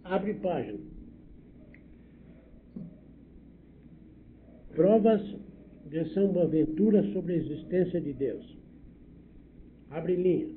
Abre página. Provas de São Boaventura sobre a existência de Deus. Abre linha.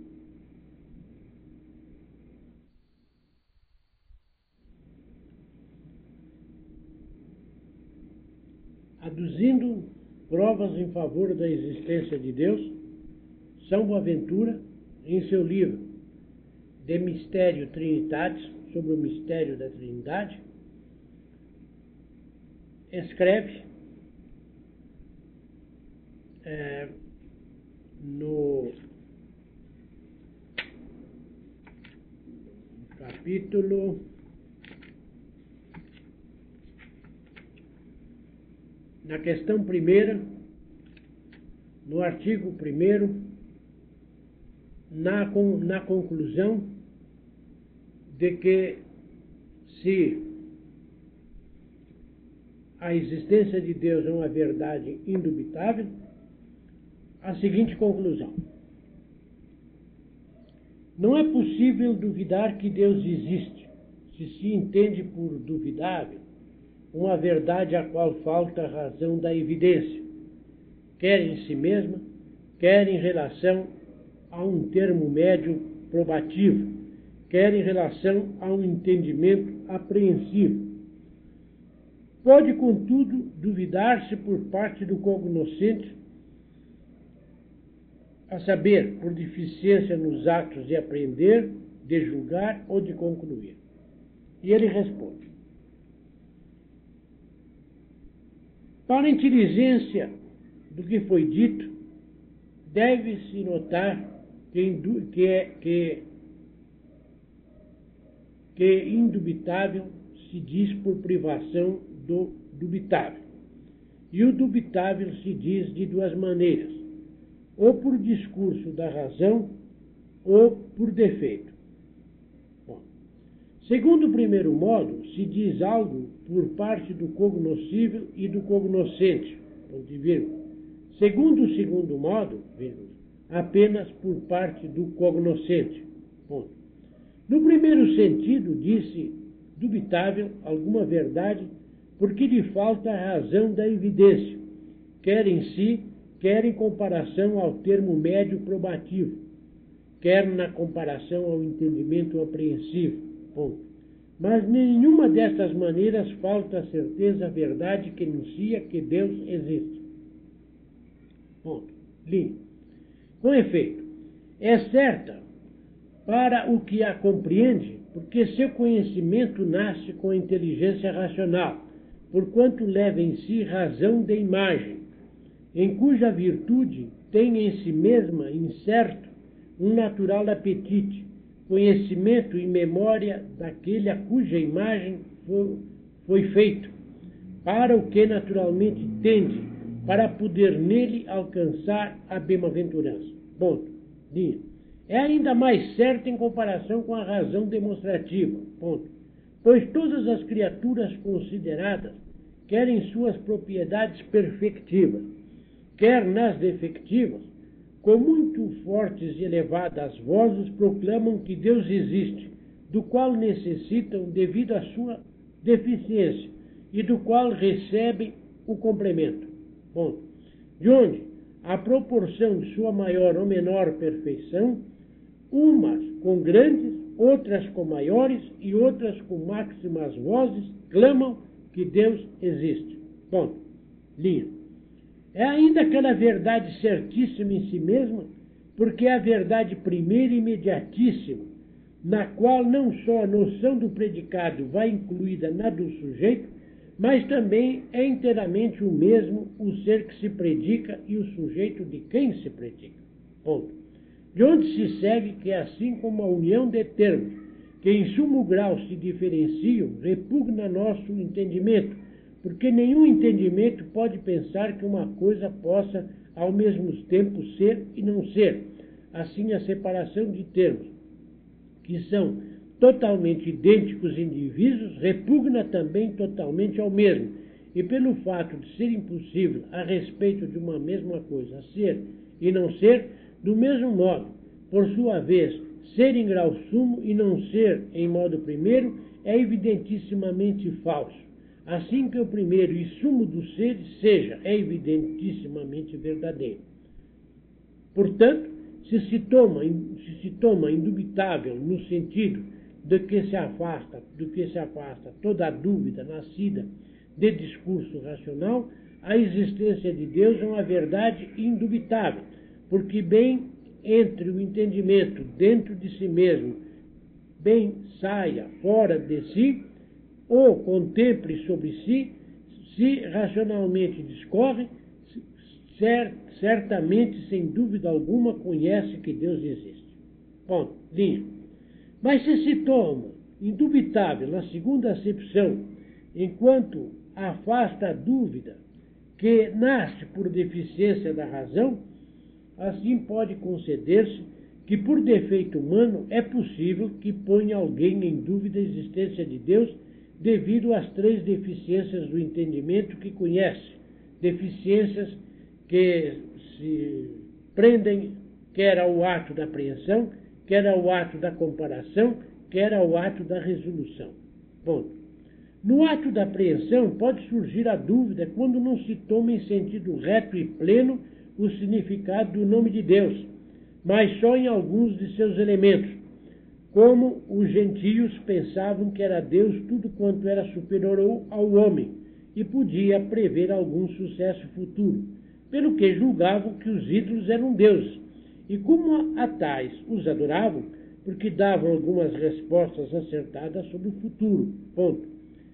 Aduzindo provas em favor da existência de Deus, São Boaventura, em seu livro De Mysterio Trinitatis, sobre o mistério da Trindade, escreve no capítulo na questão primeira, no artigo 1º, na conclusão de que se a existência de Deus é uma verdade indubitável, a seguinte conclusão: não é possível duvidar que Deus existe, se entende por duvidável uma verdade a qual falta a razão da evidência, quer em si mesma, quer em relação a um termo médio probativo, quer em relação a um entendimento apreensivo. Pode, contudo, duvidar-se por parte do cognoscente, a saber, por deficiência nos atos de aprender, de julgar ou de concluir. E ele responde: para a inteligência do que foi dito, deve-se notar que indubitável se diz por privação do dubitável. E o dubitável se diz de duas maneiras: ou por discurso da razão, ou por defeito. Bom, segundo o primeiro modo, se diz algo por parte do cognoscível e do cognoscente, ponto e vírgula. Segundo o segundo modo, vírgula, apenas por parte do cognoscente, ponto. No primeiro sentido, disse dubitável alguma verdade porque lhe falta a razão da evidência, quer em si, quer em comparação ao termo médio probativo, quer na comparação ao entendimento apreensivo, ponto. Mas nenhuma dessas maneiras falta a certeza, a verdade que anuncia que Deus existe. Ponto. Linha. Com efeito, é certa para o que a compreende, porque seu conhecimento nasce com a inteligência racional, porquanto leva em si razão de imagem, em cuja virtude tem em si mesma incerto um natural apetite, conhecimento e memória daquele a cuja imagem foi feito, para o que naturalmente tende, para poder nele alcançar a bem-aventurança. Ponto. Linha. É ainda mais certo em comparação com a razão demonstrativa. Ponto. Pois todas as criaturas consideradas, quer em suas propriedades perfectivas, quer nas defectivas, com muito fortes e elevadas vozes proclamam que Deus existe, do qual necessitam devido à sua deficiência e do qual recebem o complemento. Ponto. De onde, à proporção de sua maior ou menor perfeição, umas com grandes, outras com maiores e outras com máximas vozes, clamam que Deus existe. Ponto. Linha. É ainda aquela verdade certíssima em si mesma, porque é a verdade primeira e imediatíssima, na qual não só a noção do predicado vai incluída na do sujeito, mas também é inteiramente o mesmo o ser que se predica e o sujeito de quem se predica. Ponto. De onde se segue que, assim como a união de termos, que em sumo grau se diferenciam, repugna nosso entendimento, porque nenhum entendimento pode pensar que uma coisa possa ao mesmo tempo ser e não ser. Assim, a separação de termos, que são totalmente idênticos e indivíduos, repugna também totalmente ao mesmo, e pelo fato de ser impossível a respeito de uma mesma coisa ser e não ser, do mesmo modo, por sua vez, ser em grau sumo e não ser em modo primeiro é evidentissimamente falso, assim que o primeiro e sumo dos seres é evidentissimamente verdadeiro. Portanto, se se toma indubitável no sentido do que se afasta toda a dúvida nascida de discurso racional, a existência de Deus é uma verdade indubitável, porque bem entre o entendimento dentro de si mesmo, bem saia fora de si, ou contemple sobre si, se racionalmente discorre, certamente, sem dúvida alguma, conhece que Deus existe. Ponto. Linha. Mas se se toma indubitável na segunda acepção, enquanto afasta a dúvida que nasce por deficiência da razão, assim pode conceder-se que, por defeito humano, é possível que ponha alguém em dúvida a existência de Deus devido às três deficiências do entendimento que conhece, deficiências que se prendem quer ao ato da apreensão, quer ao ato da comparação, quer ao ato da resolução. Ponto. No ato da apreensão pode surgir a dúvida quando não se toma em sentido reto e pleno o significado do nome de Deus, mas só em alguns de seus elementos, como os gentios pensavam que era Deus tudo quanto era superior ao homem e podia prever algum sucesso futuro, pelo que julgavam que os ídolos eram deuses, e como a tais os adoravam, porque davam algumas respostas acertadas sobre o futuro. Ponto.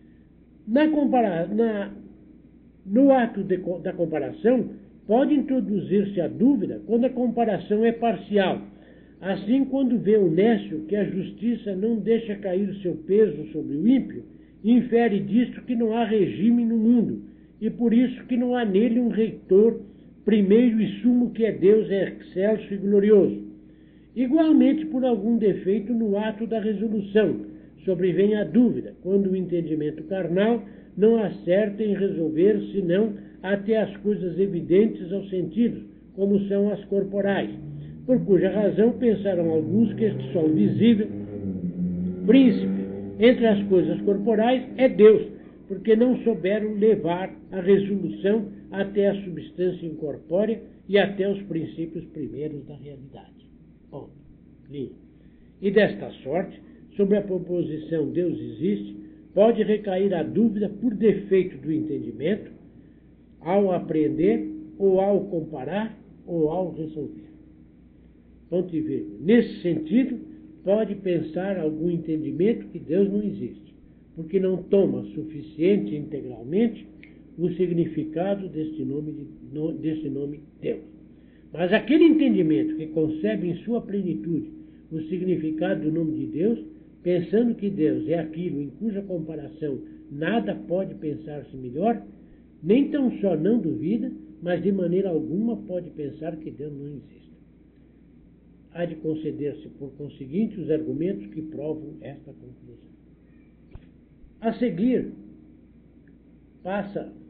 No ato da comparação, pode introduzir-se a dúvida quando a comparação é parcial. Assim, quando vê o nécio que a justiça não deixa cair seu peso sobre o ímpio, infere disto que não há regime no mundo, e por isso que não há nele um reitor primeiro e sumo que é Deus excelso e glorioso. Igualmente, por algum defeito no ato da resolução, sobrevém a dúvida, quando o entendimento carnal não acerta em resolver, senão até as coisas evidentes aos sentidos, como são as corporais, por cuja razão pensaram alguns que este sol visível, príncipe entre as coisas corporais, é Deus, porque não souberam levar a resolução até a substância incorpórea e até os princípios primeiros da realidade. Ponto. Linha. E desta sorte, sobre a proposição Deus existe, pode recair a dúvida por defeito do entendimento, ao aprender, ou ao comparar, ou ao resolver. Ponto e vírgula. Nesse sentido, pode pensar algum entendimento que Deus não existe, porque não toma suficiente integralmente o significado deste nome Deus. Mas aquele entendimento que concebe em sua plenitude o significado do nome de Deus, pensando que Deus é aquilo em cuja comparação nada pode pensar-se melhor, nem tão só não duvida, mas de maneira alguma pode pensar que Deus não existe. Há de conceder-se, por conseguinte, os argumentos que provam esta conclusão. A seguir, passa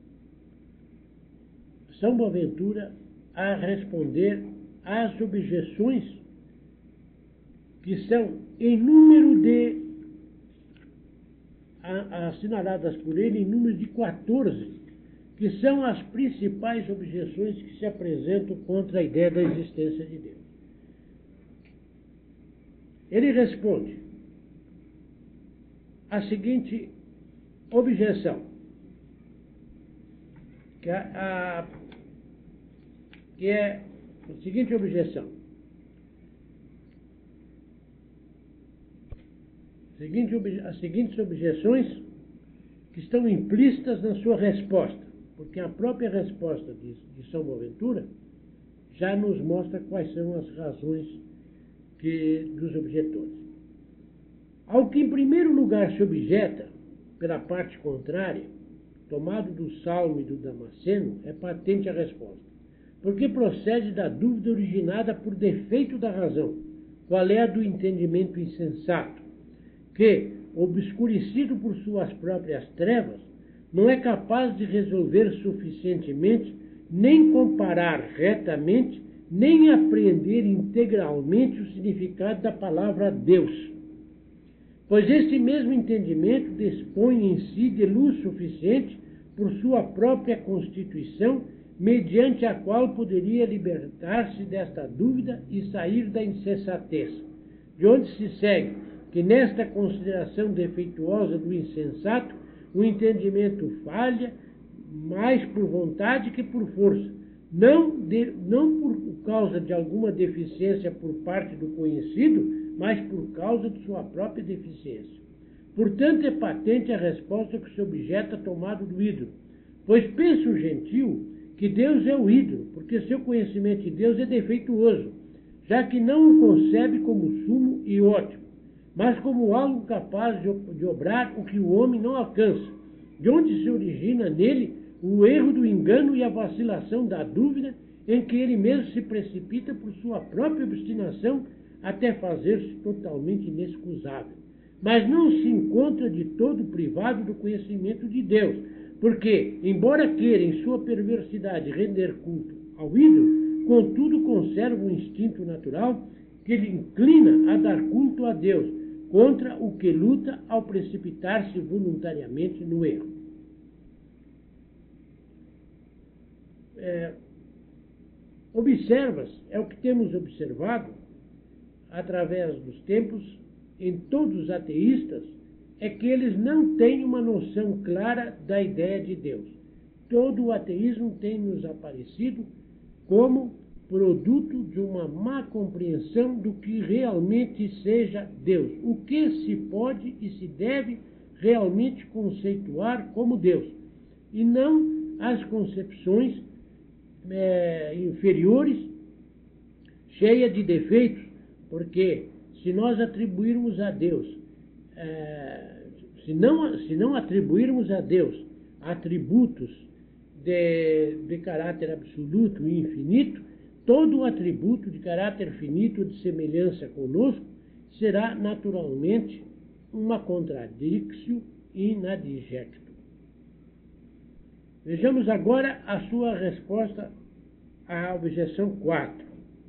São Boaventura a responder às objeções que são em número assinaladas por ele, em número de 14, que são as principais objeções que se apresentam contra a ideia da existência de Deus. Ele responde a seguinte objeção, que é a seguinte objeção. As seguintes objeções que estão implícitas na sua resposta, porque a própria resposta de São Boaventura já nos mostra quais são as razões dos objetores. Ao que em primeiro lugar se objeta, pela parte contrária, tomado do Salmo e do Damasceno, é patente a resposta, porque procede da dúvida originada por defeito da razão, qual é a do entendimento insensato, que, obscurecido por suas próprias trevas, não é capaz de resolver suficientemente, nem comparar retamente, nem apreender integralmente o significado da palavra Deus, pois esse mesmo entendimento dispõe em si de luz suficiente por sua própria constituição, mediante a qual poderia libertar-se desta dúvida e sair da insensatez, de onde se segue que nesta consideração defeituosa do insensato, o entendimento falha mais por vontade que por força, não por causa de alguma deficiência por parte do conhecido, mas por causa de sua própria deficiência. Portanto, é patente a resposta que se objeta tomado do ídolo, pois pensa o gentil que Deus é o ídolo, porque seu conhecimento de Deus é defeituoso, já que não o concebe como sumo e ótimo, mas como algo capaz de obrar o que o homem não alcança, de onde se origina nele o erro do engano e a vacilação da dúvida, em que ele mesmo se precipita por sua própria obstinação até fazer-se totalmente inexcusável. Mas não se encontra de todo privado do conhecimento de Deus, porque, embora queira em sua perversidade render culto ao ídolo, contudo conserva um instinto natural que lhe inclina a dar culto a Deus, contra o que luta ao precipitar-se voluntariamente no erro. Observas, é o que temos observado através dos tempos em todos os ateístas, é que eles não têm uma noção clara da ideia de Deus. Todo o ateísmo tem nos aparecido como produto de uma má compreensão do que realmente seja Deus, o que se pode e se deve realmente conceituar como Deus, e não as concepções inferiores, cheias de defeitos, porque se nós atribuirmos a Deus, se não atribuirmos a Deus atributos de caráter absoluto e infinito, todo atributo de caráter finito de semelhança conosco será naturalmente uma contradictio in adjecto. Vejamos agora a sua resposta à objeção 4.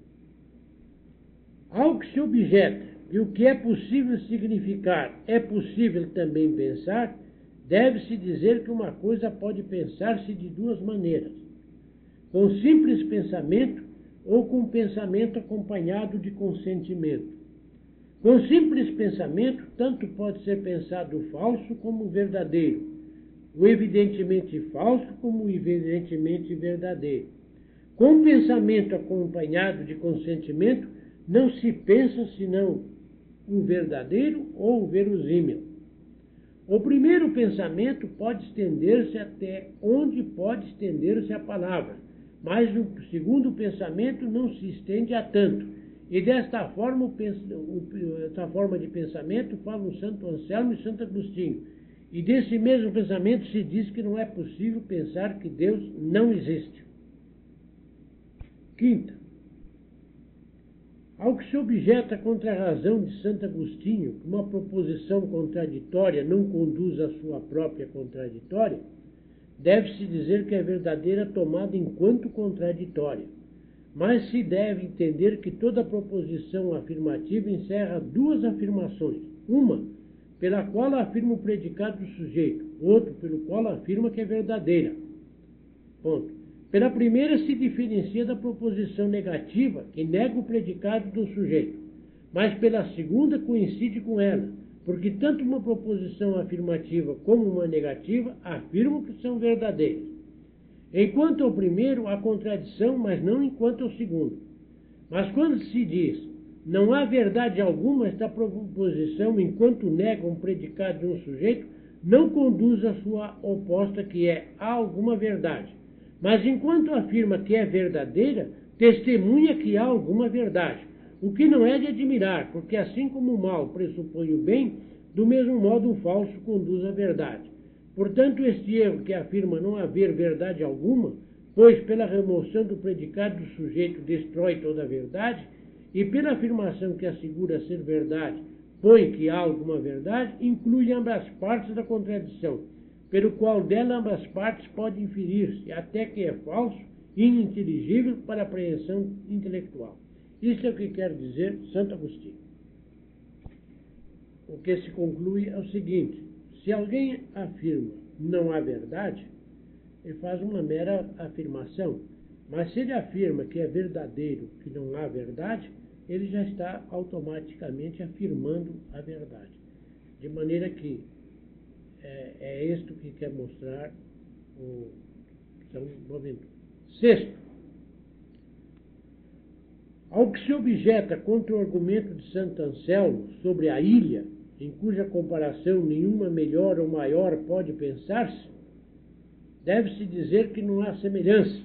Ao que se objeta e o que é possível significar é possível também pensar, deve-se dizer que uma coisa pode pensar-se de duas maneiras: com simples pensamento ou com pensamento acompanhado de consentimento. Com simples pensamento, tanto pode ser pensado o falso como o verdadeiro, o evidentemente falso como o evidentemente verdadeiro. Com pensamento acompanhado de consentimento, não se pensa senão o verdadeiro ou o verosímil. O primeiro pensamento pode estender-se até onde pode estender-se a palavra, mas o segundo pensamento não se estende a tanto. E desta forma de pensamento falam Santo Anselmo e Santo Agostinho. E desse mesmo pensamento se diz que não é possível pensar que Deus não existe. Quinta, ao que se objeta contra a razão de Santo Agostinho, que uma proposição contraditória não conduz à sua própria contraditória, deve-se dizer que é verdadeira tomada enquanto contraditória. Mas se deve entender que toda proposição afirmativa encerra duas afirmações. Uma, pela qual afirma o predicado do sujeito, outro, pelo qual afirma que é verdadeira. Ponto. Pela primeira se diferencia da proposição negativa, que nega o predicado do sujeito, mas pela segunda coincide com ela, porque tanto uma proposição afirmativa como uma negativa afirmam que são verdadeiras. Enquanto ao primeiro, há contradição, mas não enquanto ao segundo. Mas quando se diz, não há verdade alguma, esta proposição, enquanto nega um predicado de um sujeito, não conduz à sua oposta, que é, há alguma verdade. Mas enquanto afirma que é verdadeira, testemunha que há alguma verdade, o que não é de admirar, porque assim como o mal pressupõe o bem, do mesmo modo o falso conduz à verdade. Portanto, este erro que afirma não haver verdade alguma, pois pela remoção do predicado do sujeito destrói toda a verdade, e pela afirmação que assegura ser verdade, põe que há alguma verdade, inclui ambas partes da contradição, pelo qual dela ambas partes podem inferir-se até que é falso ininteligível para a apreensão intelectual. Isso é o que quer dizer Santo Agostinho. O que se conclui é o seguinte: se alguém afirma não há verdade, ele faz uma mera afirmação. Mas se ele afirma que é verdadeiro, que não há verdade, ele já está automaticamente afirmando a verdade. De maneira que é isto que quer mostrar o São Boaventura. Sexto, ao que se objeta contra o argumento de Santo Anselmo sobre a ilha, em cuja comparação nenhuma melhor ou maior pode pensar-se, deve-se dizer que não há semelhança.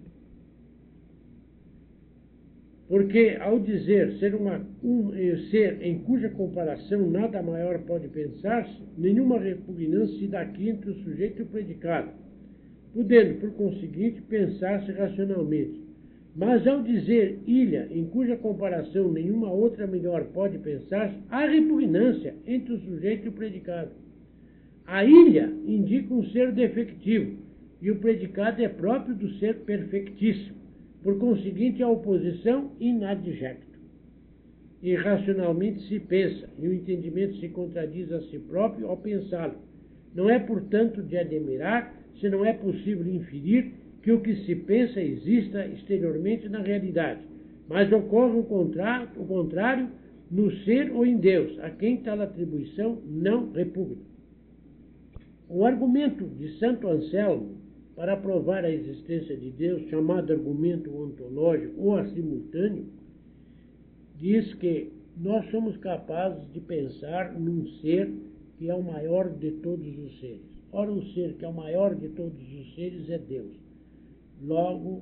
Porque, ao dizer ser em cuja comparação nada maior pode pensar-se, nenhuma repugnância se dá aqui entre o sujeito e o predicado, podendo, por conseguinte, pensar-se racionalmente. Mas, ao dizer ilha, em cuja comparação nenhuma outra melhor pode pensar-se, há repugnância entre o sujeito e o predicado. A ilha indica um ser defectivo, e o predicado é próprio do ser perfectíssimo. Por conseguinte, a oposição inadjecto. Irracionalmente se pensa, e o entendimento se contradiz a si próprio ao pensá-lo. Não é, portanto, de admirar, se não é possível inferir, que o que se pensa exista exteriormente na realidade, mas ocorre o contrário no ser ou em Deus, a quem tal atribuição não repugna. O argumento de Santo Anselmo para provar a existência de Deus, chamado argumento ontológico ou a simultâneo, diz que nós somos capazes de pensar num ser que é o maior de todos os seres. Ora, o ser que é o maior de todos os seres é Deus. Logo,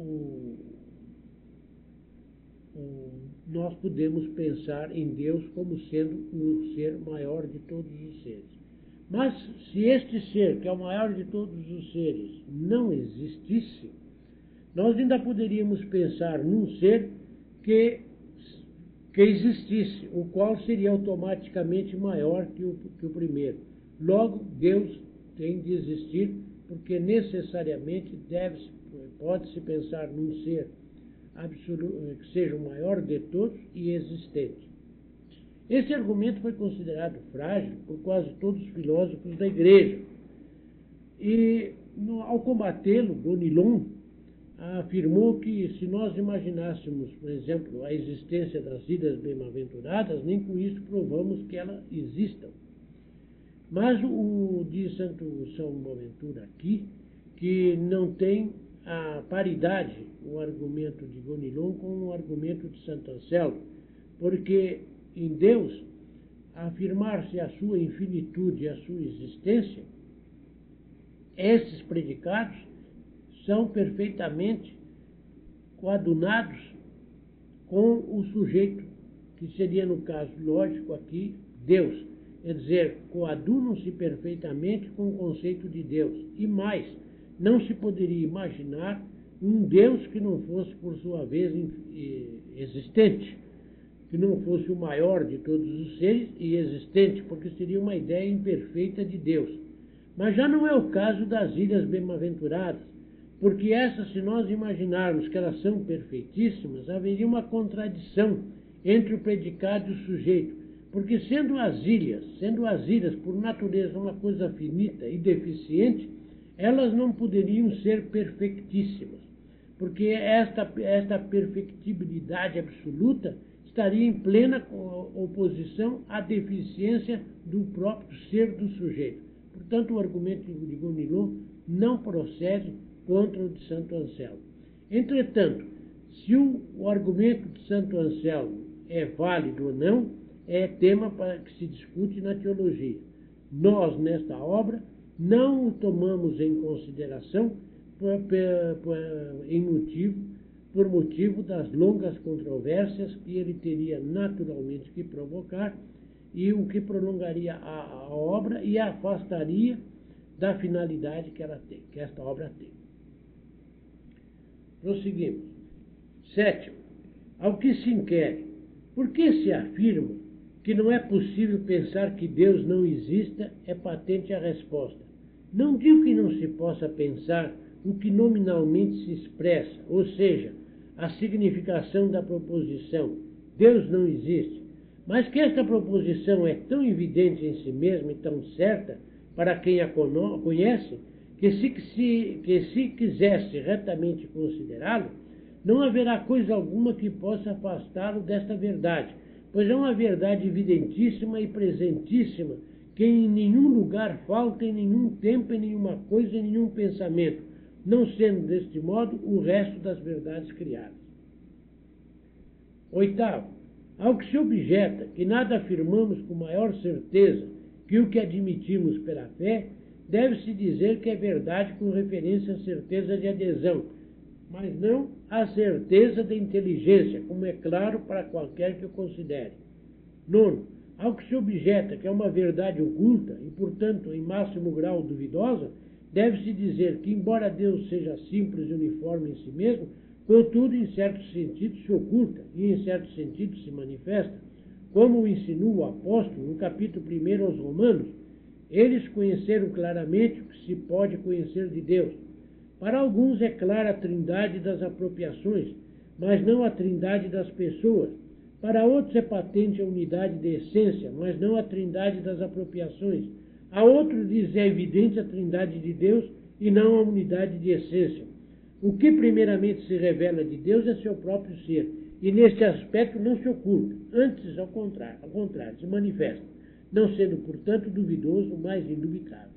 nós podemos pensar em Deus como sendo o ser maior de todos os seres. Mas se este ser, que é o maior de todos os seres, não existisse, nós ainda poderíamos pensar num ser que existisse, o qual seria automaticamente maior que o primeiro. Logo, Deus tem de existir, porque necessariamente pode-se pensar num ser absoluto, que seja o maior de todos e existente. Esse argumento foi considerado frágil por quase todos os filósofos da Igreja. E, ao combatê-lo, Gonilon afirmou que se nós imaginássemos, por exemplo, a existência das ilhas bem-aventuradas, nem com isso provamos que elas existam. Mas o de São Boaventura aqui, que não tem a paridade, o argumento de Gonilon com o argumento de Santo Anselmo, porque em Deus, afirmar-se a sua infinitude e a sua existência, esses predicados são perfeitamente coadunados com o sujeito, que seria, no caso lógico aqui, Deus. Quer dizer, coadunam-se perfeitamente com o conceito de Deus. E mais, não se poderia imaginar um Deus que não fosse, por sua vez, existente, que não fosse o maior de todos os seres e existente, porque seria uma ideia imperfeita de Deus. Mas já não é o caso das ilhas bem-aventuradas, porque essas, se nós imaginarmos que elas são perfeitíssimas, haveria uma contradição entre o predicado e o sujeito, porque sendo as ilhas por natureza uma coisa finita e deficiente, elas não poderiam ser perfeitíssimas, porque esta perfectibilidade absoluta estaria em plena oposição à deficiência do próprio ser do sujeito. Portanto, o argumento de Gonilon não procede contra o de Santo Anselmo. Entretanto, se o argumento de Santo Anselmo é válido ou não, é tema para que se discute na teologia. Nós, nesta obra, não o tomamos em consideração por motivo das longas controvérsias que ele teria naturalmente que provocar, e o que prolongaria a obra e a afastaria da finalidade que esta obra tem. Prosseguimos. Sétimo, ao que se inquere, por que se afirma que não é possível pensar que Deus não exista, é patente a resposta. Não digo que não se possa pensar o que nominalmente se expressa, ou seja, a significação da proposição Deus não existe, mas que esta proposição é tão evidente em si mesma e tão certa para quem a conhece, que se quisesse retamente considerá-lo, não haverá coisa alguma que possa afastá-lo desta verdade, pois é uma verdade evidentíssima e presentíssima, que em nenhum lugar falta, em nenhum tempo, em nenhuma coisa, em nenhum pensamento, não sendo deste modo o resto das verdades criadas. Oitavo, ao que se objeta que nada afirmamos com maior certeza que o que admitimos pela fé, deve-se dizer que é verdade com referência à certeza de adesão, mas não à certeza da inteligência, como é claro para qualquer que o considere. Nono, ao que se objeta que é uma verdade oculta e, portanto, em máximo grau duvidosa, deve-se dizer que, embora Deus seja simples e uniforme em si mesmo, contudo, em certo sentido, se oculta e, em certo sentido, se manifesta, como o insinua o apóstolo no capítulo 1 aos Romanos. Eles conheceram claramente o que se pode conhecer de Deus. Para alguns é clara a trindade das apropriações, mas não a trindade das pessoas. Para outros é patente a unidade de essência, mas não a trindade das apropriações. A outros diz é evidente a trindade de Deus e não a unidade de essência. O que primeiramente se revela de Deus é seu próprio ser, e neste aspecto não se oculta, antes ao contrário, se manifesta, não sendo, portanto, duvidoso, mas indubitável.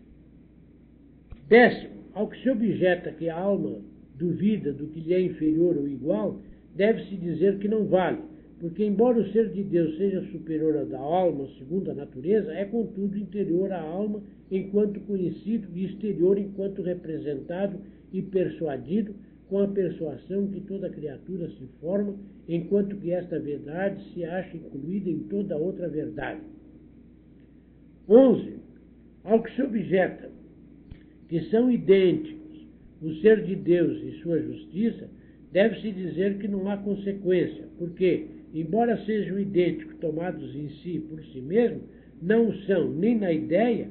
Décimo, ao que se objeta que a alma duvida do que lhe é inferior ou igual, deve-se dizer que não vale, porque embora o ser de Deus seja superior ao da alma, segundo a natureza, é contudo interior à alma enquanto conhecido e exterior enquanto representado e persuadido, com a persuasão que toda criatura se forma, enquanto que esta verdade se acha incluída em toda outra verdade. 11. Ao que se objeta que são idênticos o ser de Deus e sua justiça, deve-se dizer que não há consequência, porque, embora sejam idênticos tomados em si por si mesmos, não o são nem na ideia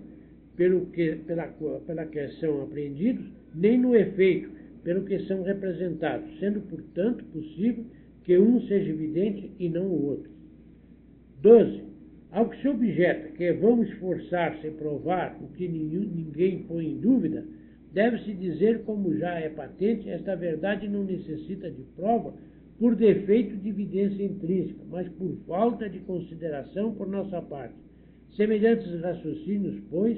pela que são apreendidos, nem no efeito pelo que são representados, sendo, portanto, possível que um seja evidente e não o outro. 12. Ao que se objeta que vamos esforçar-se em provar o que ninguém põe em dúvida, deve-se dizer, como já é patente, esta verdade não necessita de prova por defeito de evidência intrínseca, mas por falta de consideração por nossa parte. Semelhantes raciocínios, pois,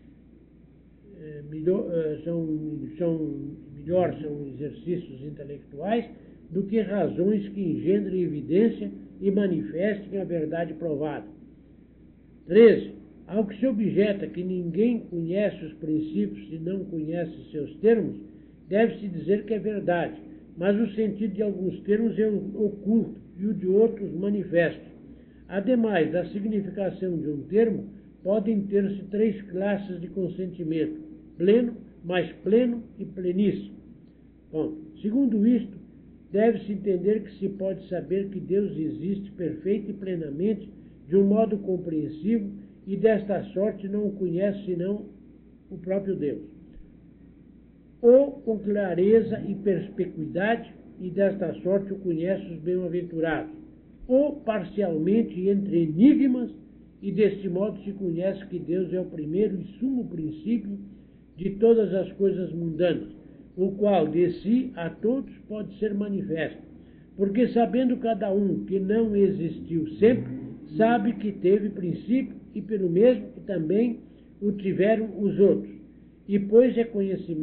são exercícios intelectuais do que razões que engendrem evidência e manifestem a verdade provada. 13. Ao que se objeta que ninguém conhece os princípios se não conhece seus termos, deve-se dizer que é verdade, mas o sentido de alguns termos é oculto e o de outros manifesto. Ademais da significação de um termo, podem ter-se 3 classes de consentimento: pleno, mais pleno e pleníssimo. Bom, segundo isto, deve-se entender que se pode saber que Deus existe perfeito e plenamente, de um modo compreensivo, e desta sorte não o conhece senão o próprio Deus. Ou com clareza e perspicuidade, e desta sorte o conhece os bem-aventurados. Ou parcialmente entre enigmas, e deste modo se conhece que Deus é o primeiro e sumo princípio de todas as coisas mundanas, o qual de si a todos pode ser manifesto, porque sabendo cada um que não existiu sempre, sabe que teve princípio e pelo mesmo que também o tiveram os outros. E pois este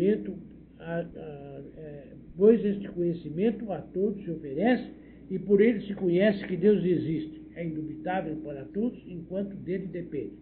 conhecimento a todos se oferece e por ele se conhece que Deus existe. É indubitável para todos enquanto dele depende.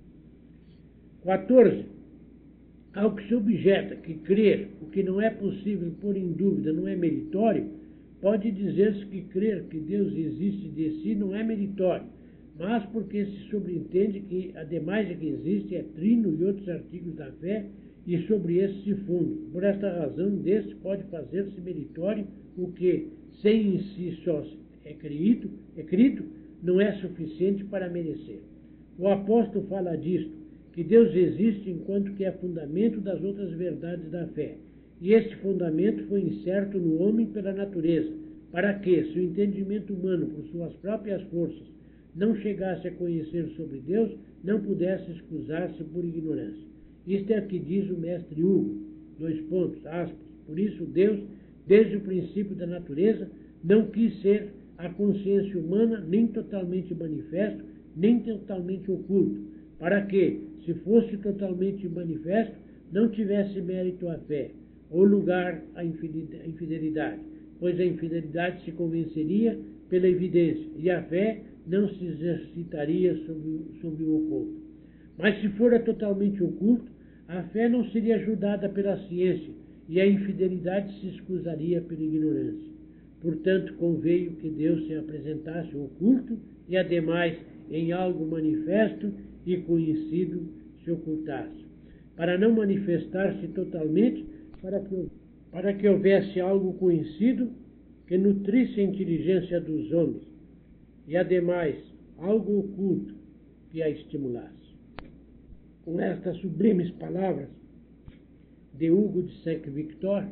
14. Ao que se objeta que crer o que não é possível pôr em dúvida não é meritório, pode dizer-se que crer que Deus existe de si não é meritório, mas porque se sobreentende que, ademais de que existe, é trino e outros artigos da fé, e sobre esse se funde. Por esta razão, deste pode fazer-se meritório o que, sem em si só é crido, não é suficiente para merecer. O apóstolo fala disto, que Deus existe enquanto que é fundamento das outras verdades da fé, e este fundamento foi incerto no homem pela natureza, para que, se o entendimento humano, por suas próprias forças, não chegasse a conhecer sobre Deus, não pudesse excusar-se por ignorância. Isto é o que diz o mestre Hugo, aspas. Por isso Deus, desde o princípio da natureza, não quis ser a consciência humana nem totalmente manifesto, nem totalmente oculto, para que, se fosse totalmente manifesto, não tivesse mérito a fé, ou lugar à infidelidade, pois a infidelidade se pela evidência, e a fé não se exercitaria sobre o oculto. Mas se fora totalmente oculto, a fé não seria ajudada pela ciência, e a infidelidade se excusaria pela ignorância. Portanto, conveio que Deus se apresentasse oculto e, ademais, em algo manifesto e conhecido se ocultasse, para não manifestar-se totalmente, para que houvesse algo conhecido que nutrisse a inteligência dos homens, e, ademais, algo oculto que a estimulasse. Com estas sublimes palavras de Hugo de Saint-Victor,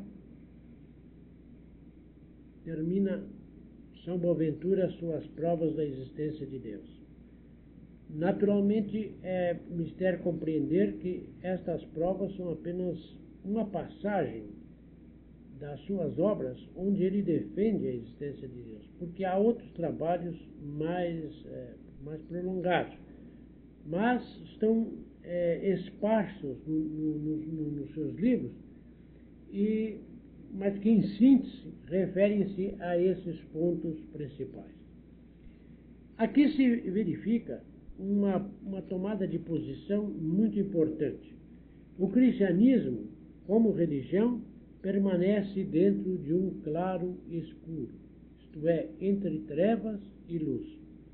termina São Boaventura suas provas da existência de Deus. Naturalmente, é mistério compreender que estas provas são apenas uma passagem das suas obras onde ele defende a existência de Deus, porque há outros trabalhos mais prolongados, mas estão esparsos nos seus livros, mas que, em síntese, referem-se a esses pontos principais. Aqui se verifica uma tomada de posição muito importante. O cristianismo, como religião, permanece dentro de um claro escuro, isto é, entre trevas e luz.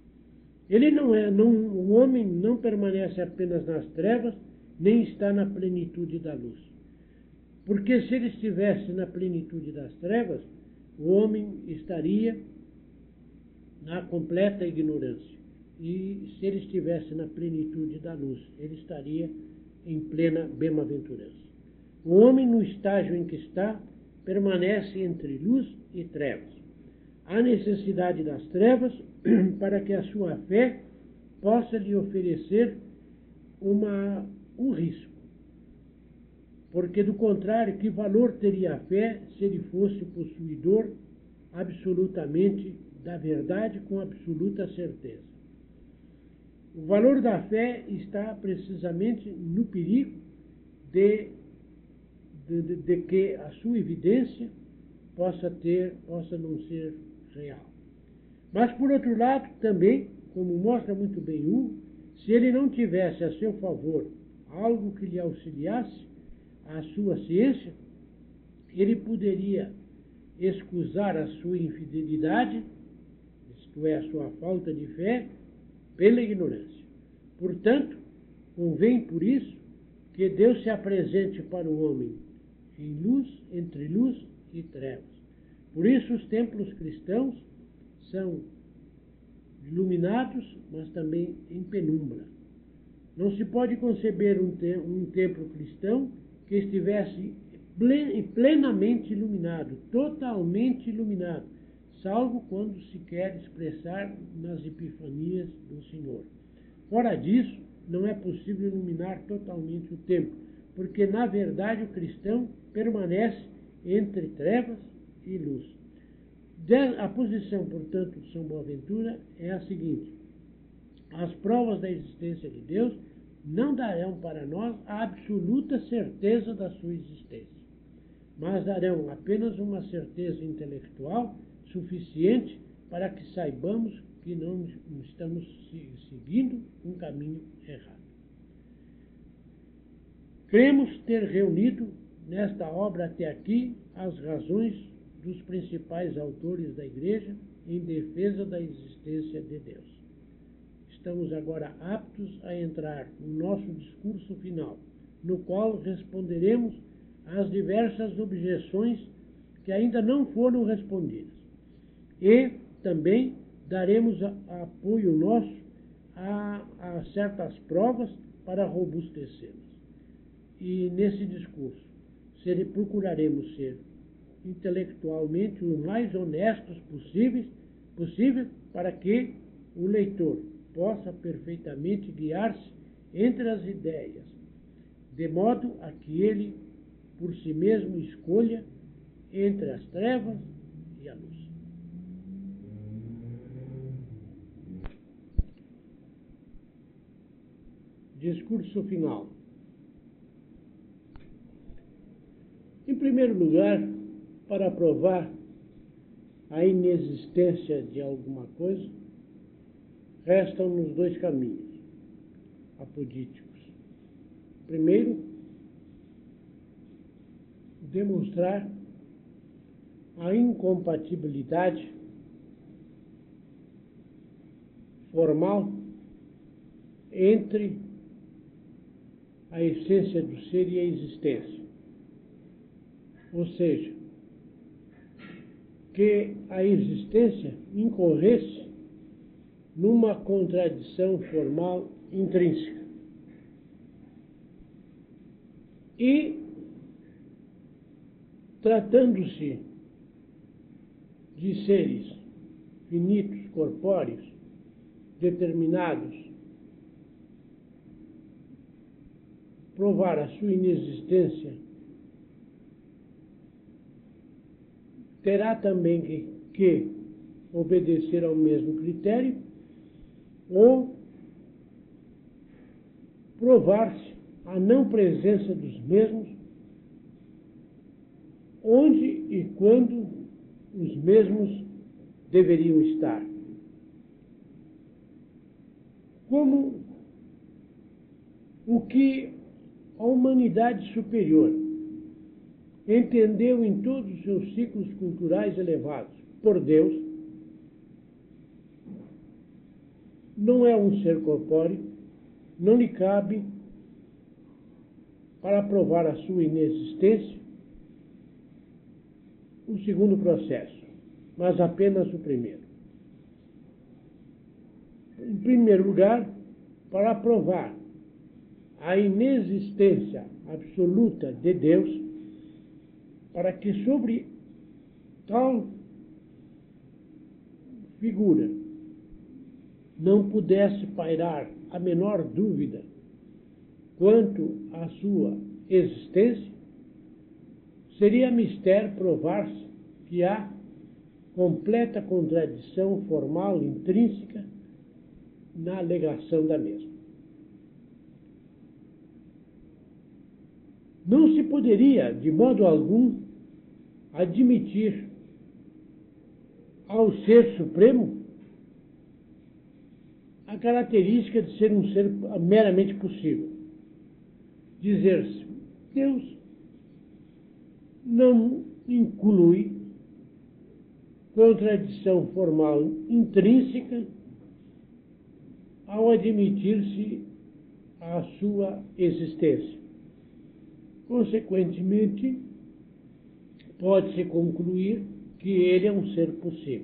O homem não permanece apenas nas trevas, nem está na plenitude da luz. Porque se ele estivesse na plenitude das trevas, o homem estaria na completa ignorância. E se ele estivesse na plenitude da luz, ele estaria em plena bem-aventurança. O homem, no estágio em que está, permanece entre luz e trevas. Há necessidade das trevas para que a sua fé possa lhe oferecer um risco. Porque, do contrário, que valor teria a fé se ele fosse possuidor absolutamente da verdade com absoluta certeza? O valor da fé está precisamente no perigo de que a sua evidência possa não ser real. Mas, por outro lado, também, como mostra muito bem Hugo, se ele não tivesse a seu favor algo que lhe auxiliasse a sua ciência, ele poderia excusar a sua infidelidade, isto é, a sua falta de fé, pela ignorância. Portanto, convém por isso que Deus se apresente para o homem em luz, entre luz e trevas. Por isso os templos cristãos são iluminados, mas também em penumbra. Não se pode conceber um templo cristão que estivesse plenamente iluminado, totalmente iluminado, salvo quando se quer expressar nas epifanias do Senhor. Fora disso, não é possível iluminar totalmente o templo, porque, na verdade, o cristão permanece entre trevas e luz. A posição, portanto, de São Boaventura é a seguinte: as provas da existência de Deus não darão para nós a absoluta certeza da sua existência, mas darão apenas uma certeza intelectual suficiente para que saibamos que não estamos seguindo um caminho errado. Cremos ter reunido nesta obra até aqui as razões dos principais autores da Igreja em defesa da existência de Deus. Estamos agora aptos a entrar no nosso discurso final, no qual responderemos às diversas objeções que ainda não foram respondidas. E também daremos apoio nosso a certas provas para robustecê-las. E nesse discurso procuraremos ser intelectualmente os mais honestos possível para que o leitor possa perfeitamente guiar-se entre as ideias, de modo a que ele, por si mesmo, escolha entre as trevas e a luz. Discurso final. Em primeiro lugar, para provar a inexistência de alguma coisa, restam-nos dois caminhos apodíticos. Primeiro, demonstrar a incompatibilidade formal entre a essência do ser e a existência. Ou seja, que a existência incorresse numa contradição formal intrínseca. E, tratando-se de seres finitos, corpóreos, determinados, provar a sua inexistência, terá também que obedecer ao mesmo critério ou provar-se a não presença dos mesmos, onde e quando os mesmos deveriam estar. Como o que a humanidade superior entendeu em todos os seus ciclos culturais elevados por Deus, não é um ser corpóreo, não lhe cabe, para provar a sua inexistência, o segundo processo, mas apenas o primeiro. Em primeiro lugar, para provar a inexistência absoluta de Deus, para que sobre tal figura não pudesse pairar a menor dúvida quanto à sua existência, seria mister provar-se que há completa contradição formal intrínseca na alegação da mesma. Não se poderia, de modo algum, admitir ao Ser Supremo a característica de ser um ser meramente possível. Dizer-se, Deus não inclui contradição formal intrínseca ao admitir-se a sua existência. Consequentemente, pode-se concluir que ele é um ser possível.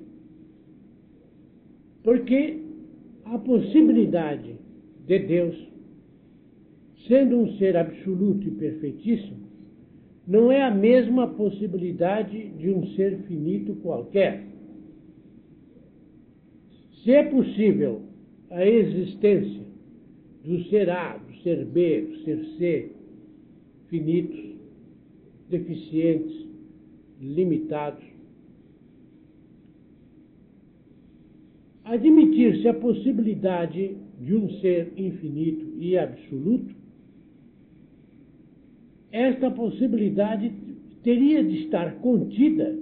Porque a possibilidade de Deus, sendo um ser absoluto e perfeitíssimo, não é a mesma possibilidade de um ser finito qualquer. Se é possível a existência do ser A, do ser B, do ser C, finitos, deficientes, limitados, admitir-se a possibilidade de um ser infinito e absoluto, esta possibilidade teria de estar contida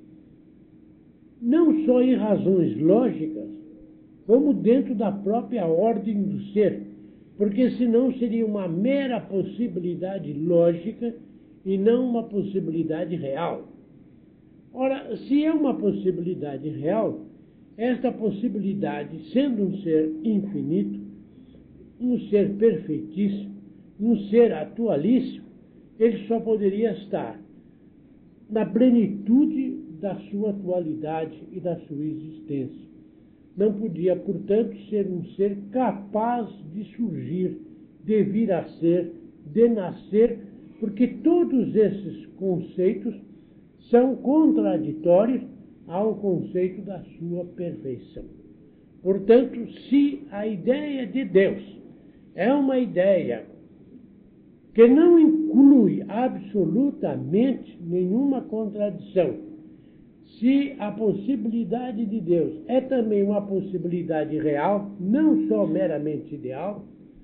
não só em razões lógicas, como dentro da própria ordem do ser, porque senão seria uma mera possibilidade lógica e não uma possibilidade real. Ora, se é uma possibilidade real, esta possibilidade, sendo um ser infinito, um ser perfeitíssimo, um ser atualíssimo, ele só poderia estar na plenitude da sua atualidade e da sua existência. Não podia, portanto, ser um ser capaz de surgir, de vir a ser, de nascer porque todos esses conceitos são contraditórios ao conceito da sua perfeição. Portanto, se a ideia de Deus é uma ideia que não inclui absolutamente nenhuma contradição, se a possibilidade de Deus é também uma possibilidade real, não só meramente ideal,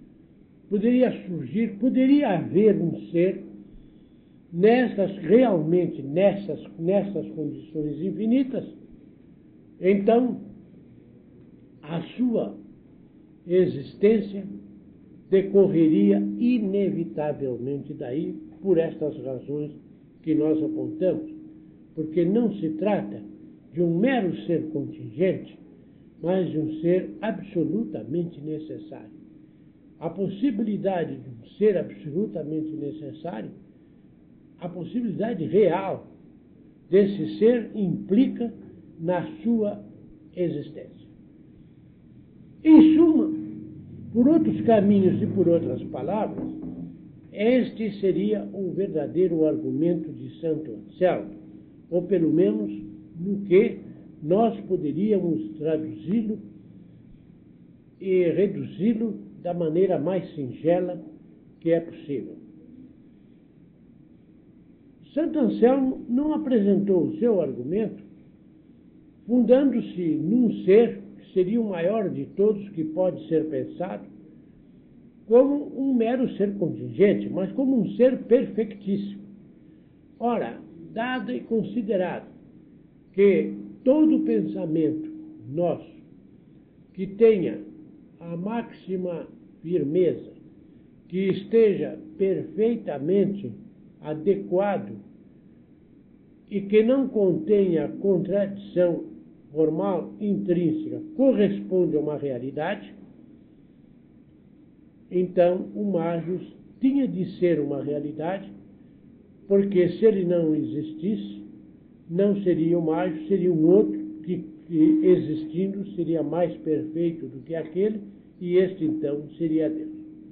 poderia haver um ser realmente nessas condições infinitas, então a sua existência decorreria inevitavelmente daí, por estas razões que nós apontamos, porque não se trata de um mero ser contingente, mas de um ser absolutamente necessário. A possibilidade de um ser absolutamente necessário, a possibilidade real desse ser implica na sua existência. Em suma, por outros caminhos e por outras palavras, este seria o verdadeiro argumento de Santo Anselmo, ou pelo menos no que nós poderíamos traduzi-lo e reduzi-lo da maneira mais singela que é possível. Santo Anselmo não apresentou o seu argumento fundando-se num ser que seria o maior de todos que pode ser pensado, como um mero ser contingente, mas como um ser perfectíssimo. Ora, dado e considerado que todo pensamento nosso que tenha a máxima firmeza, que esteja perfeitamente adequado e que não contenha contradição formal intrínseca, corresponde a uma realidade, então o Mágios tinha de ser uma realidade, porque se ele não existisse, não seria o Mágios, seria um outro que existindo seria mais perfeito do que aquele, e este então seria Deus.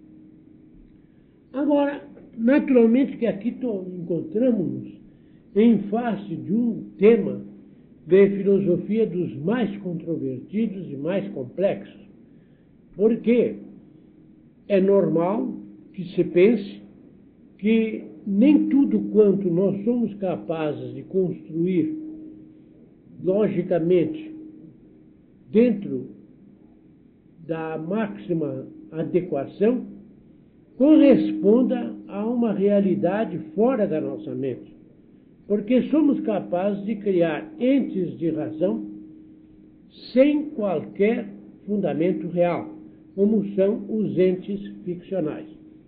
Agora, naturalmente que aqui encontramos-nos em face de um tema de filosofia dos mais controvertidos e mais complexos, porque é normal que se pense que nem tudo quanto nós somos capazes de construir logicamente dentro da máxima adequação corresponda a uma realidade fora da nossa mente, porque somos capazes de criar entes de razão sem qualquer fundamento real, como são os entes ficcionais.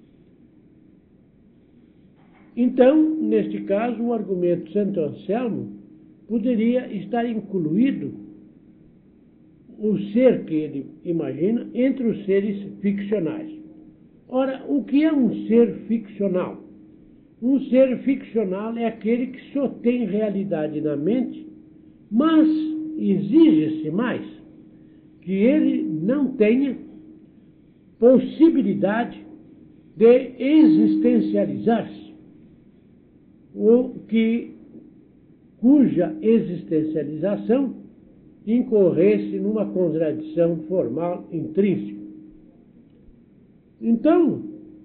Então, neste caso, o argumento de Santo Anselmo poderia estar incluído o ser que ele imagina entre os seres ficcionais. Ora, o que é um ser ficcional? Um ser ficcional é aquele que só tem realidade na mente, mas exige-se mais que ele não tenha possibilidade de existencializar-se, ou cuja existencialização incorresse numa contradição formal intrínseca. Então,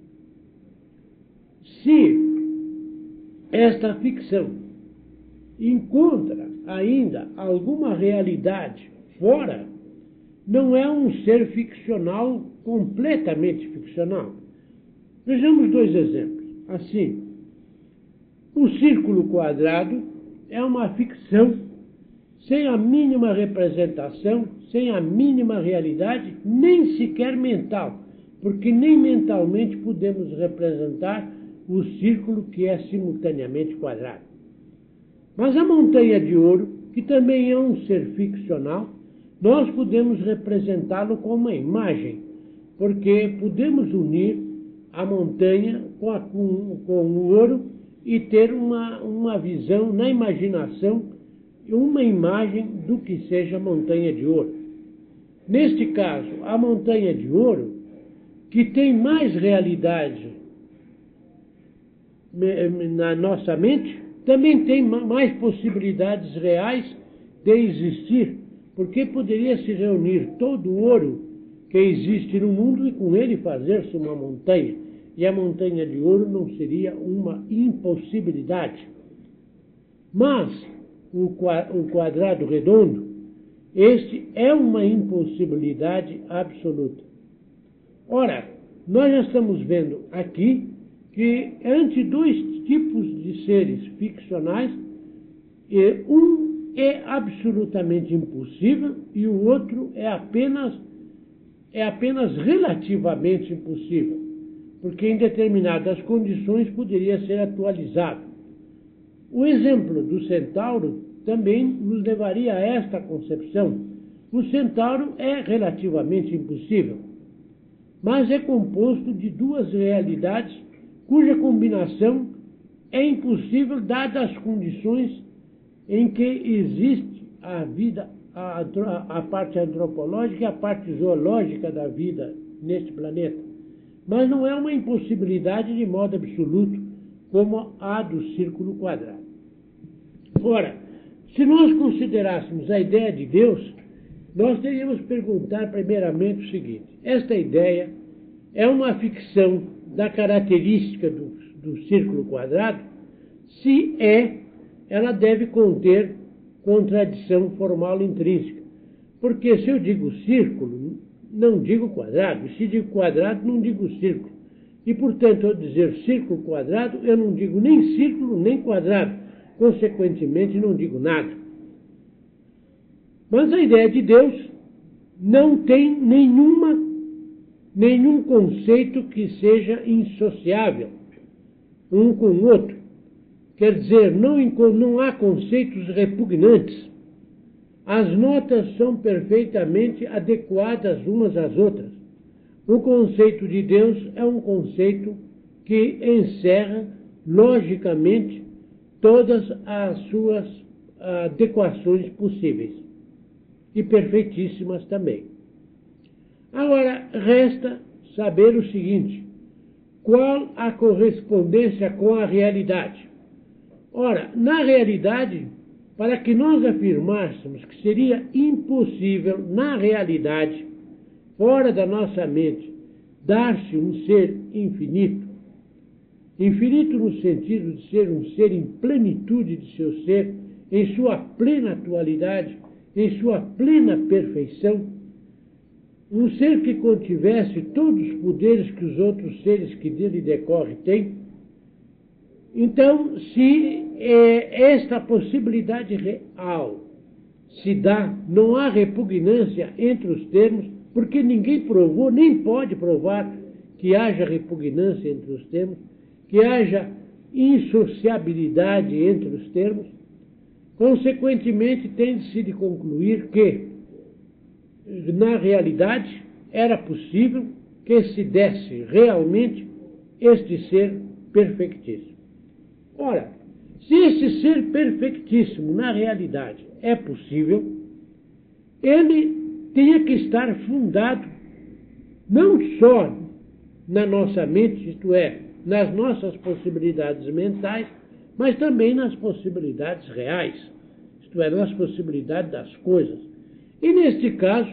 se esta ficção encontra ainda alguma realidade fora, não é um ser ficcional completamente ficcional. Vejamos dois exemplos. Assim, o círculo quadrado é uma ficção sem a mínima representação, sem a mínima realidade, nem sequer mental, porque nem mentalmente podemos representar o círculo que é simultaneamente quadrado. Mas a montanha de ouro, que também é um ser ficcional, nós podemos representá-lo com uma imagem, porque podemos unir a montanha com o ouro e ter uma visão na imaginação, uma imagem do que seja a montanha de ouro. Neste caso, a montanha de ouro, que tem mais realidade na nossa mente, também tem mais possibilidades reais de existir, porque poderia se reunir todo o ouro que existe no mundo e com ele fazer-se uma montanha, e a montanha de ouro não seria uma impossibilidade. Mas o quadrado redondo, este é uma impossibilidade absoluta. Ora, nós já estamos vendo aqui que ante dois tipos de seres ficcionais, um é absolutamente impossível e o outro é apenas relativamente impossível, porque em determinadas condições poderia ser atualizado. O exemplo do centauro também nos levaria a esta concepção. O centauro é relativamente impossível, mas é composto de duas realidades cuja combinação é impossível dadas as condições em que existe a vida, a parte antropológica e a parte zoológica da vida neste planeta. Mas não é uma impossibilidade de modo absoluto, como a do círculo quadrado. Ora, se nós considerássemos a ideia de Deus, nós teríamos que perguntar primeiramente o seguinte: esta ideia é uma ficção da característica do círculo quadrado? Se é, ela deve conter contradição formal intrínseca. Porque se eu digo círculo, não digo quadrado. Se digo quadrado, não digo círculo. E, portanto, ao dizer círculo quadrado, eu não digo nem círculo, nem quadrado. Consequentemente, não digo nada. Mas a ideia de Deus não tem nenhum conceito que seja insociável um com o outro. Quer dizer, não há conceitos repugnantes. As notas são perfeitamente adequadas umas às outras. O conceito de Deus é um conceito que encerra, logicamente, todas as suas adequações possíveis. E perfeitíssimas também. Agora, resta saber o seguinte: qual a correspondência com a realidade? Ora, na realidade, para que nós afirmássemos que seria impossível, na realidade, fora da nossa mente, dar-se um ser infinito, infinito no sentido de ser um ser em plenitude de seu ser, em sua plena atualidade, em sua plena perfeição, um ser que contivesse todos os poderes que os outros seres que dele decorrem têm. Então, se esta possibilidade real se dá, não há repugnância entre os termos, porque ninguém provou, nem pode provar que haja repugnância entre os termos, que haja insociabilidade entre os termos. Consequentemente, tem-se de concluir que, na realidade, era possível que se desse realmente este ser perfeitíssimo. Ora, se esse ser perfeitíssimo, na realidade, é possível, ele tinha que estar fundado não só na nossa mente, isto é, nas nossas possibilidades mentais, mas também nas possibilidades reais, isto é, nas possibilidades das coisas. E, neste caso,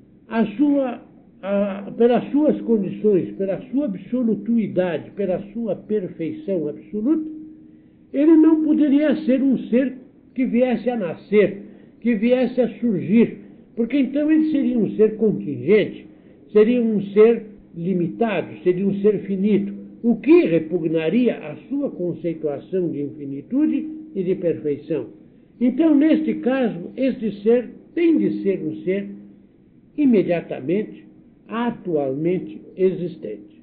pelas suas condições, pela sua absolutuidade, pela sua perfeição absoluta, ele não poderia ser um ser que viesse a nascer, que viesse a surgir, porque então ele seria um ser contingente, seria um ser limitado, seria um ser finito, o que repugnaria a sua conceituação de infinitude e de perfeição. Então, neste caso, este ser tem de ser um ser imediatamente, atualmente existente.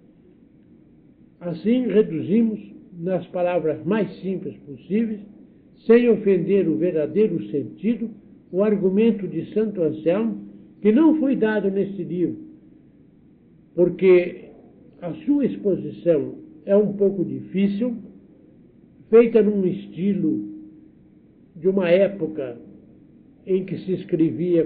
Assim, reduzimos, nas palavras mais simples possíveis, sem ofender o verdadeiro sentido, o argumento de Santo Anselmo, que não foi dado nesse livro, porque a sua exposição é um pouco difícil, feita num estilo de uma época em que se escrevia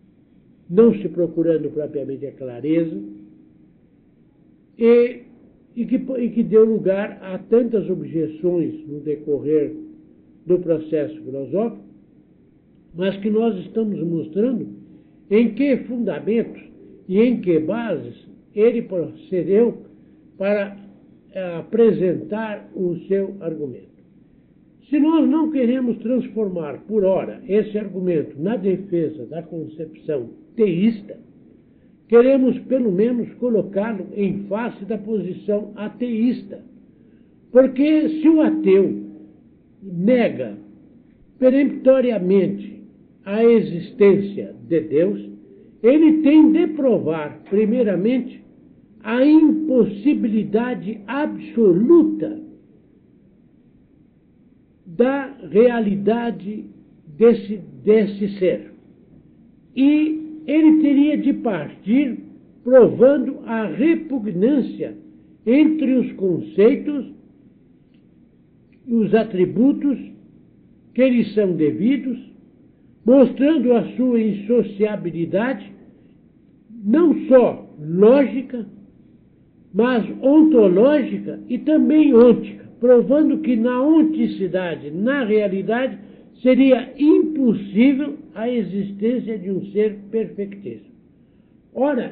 não se procurando propriamente a clareza, e que deu lugar a tantas objeções no decorrer do processo filosófico, mas que nós estamos mostrando em que fundamentos e em que bases ele procedeu para apresentar o seu argumento. Se nós não queremos transformar, por ora, esse argumento na defesa da concepção teísta, queremos, pelo menos, colocá-lo em face da posição ateísta. Porque se o ateu nega peremptoriamente a existência de Deus, ele tem de provar, primeiramente, a impossibilidade absoluta da realidade desse ser. E ele teria de partir provando a repugnância entre os conceitos e os atributos que lhes são devidos, mostrando a sua insociabilidade, não só lógica, mas ontológica e também ôntica, provando que na onticidade, na realidade, seria impossível a existência de um ser perfectíssimo. Ora,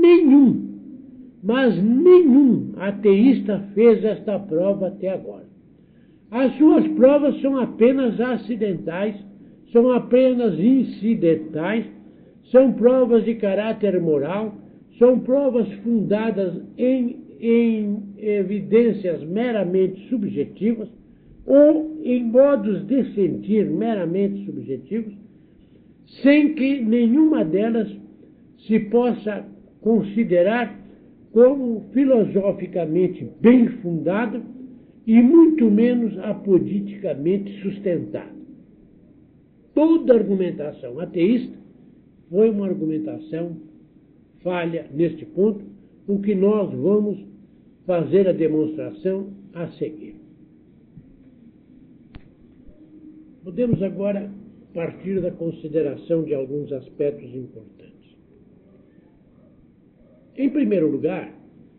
mas nenhum ateísta fez esta prova até agora. As suas provas são apenas acidentais, são apenas incidentais, são provas de caráter moral, são provas fundadas em evidências meramente subjetivas ou em modos de sentir meramente subjetivos, sem que nenhuma delas se possa considerar como filosoficamente bem fundada e muito menos apoditicamente sustentada. Toda argumentação ateísta foi uma argumentação falha neste ponto, com que nós vamos fazer a demonstração a seguir. Podemos agora partir da consideração de alguns aspectos importantes. Em primeiro lugar,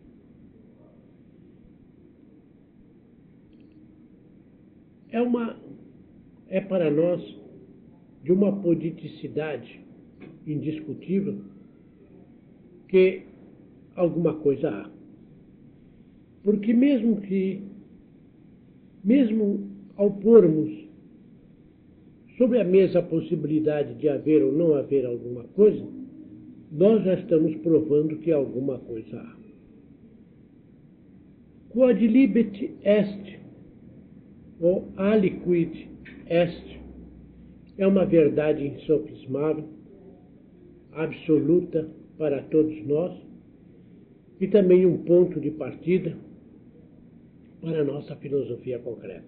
é para nós de uma poditicidade indiscutível que alguma coisa há. Porque mesmo ao pormos sobre a mesa a possibilidade de haver ou não haver alguma coisa, nós já estamos provando que alguma coisa há. Quod libet est, ou aliquid est, é uma verdade insofismável, absoluta para todos nós, e também um ponto de partida para a nossa filosofia concreta.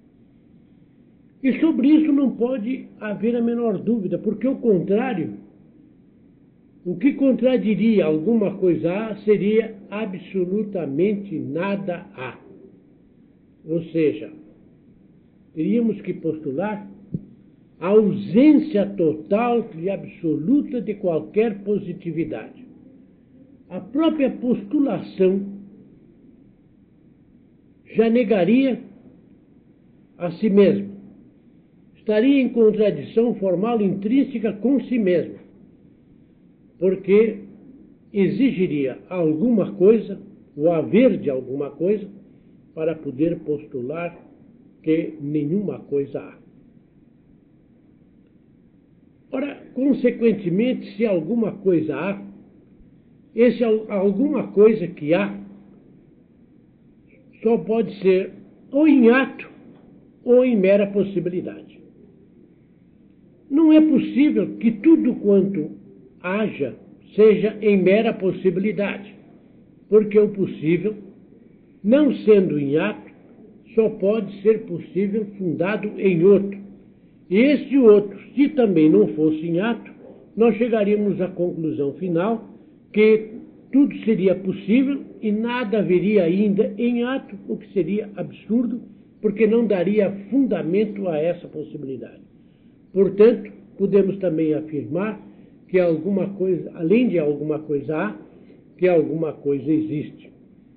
E sobre isso não pode haver a menor dúvida, porque o contrário, o que contradiria alguma coisa há, seria absolutamente nada há. Ou seja, teríamos que postular a ausência total e absoluta de qualquer positividade. A própria postulação já negaria a si mesma. Estaria em contradição formal intrínseca com si mesma, porque exigiria alguma coisa, o haver de alguma coisa, para poder postular que nenhuma coisa há. Ora, consequentemente, se alguma coisa há, esse alguma coisa que há só pode ser ou em ato ou em mera possibilidade. Não é possível que tudo quanto haja seja em mera possibilidade, porque o possível, não sendo em ato, só pode ser possível fundado em outro. E este outro, se também não fosse em ato, nós chegaríamos à conclusão final que tudo seria possível e nada haveria ainda em ato, o que seria absurdo, porque não daria fundamento a essa possibilidade. Portanto, podemos também afirmar que alguma coisa, além de alguma coisa há, que alguma coisa existe.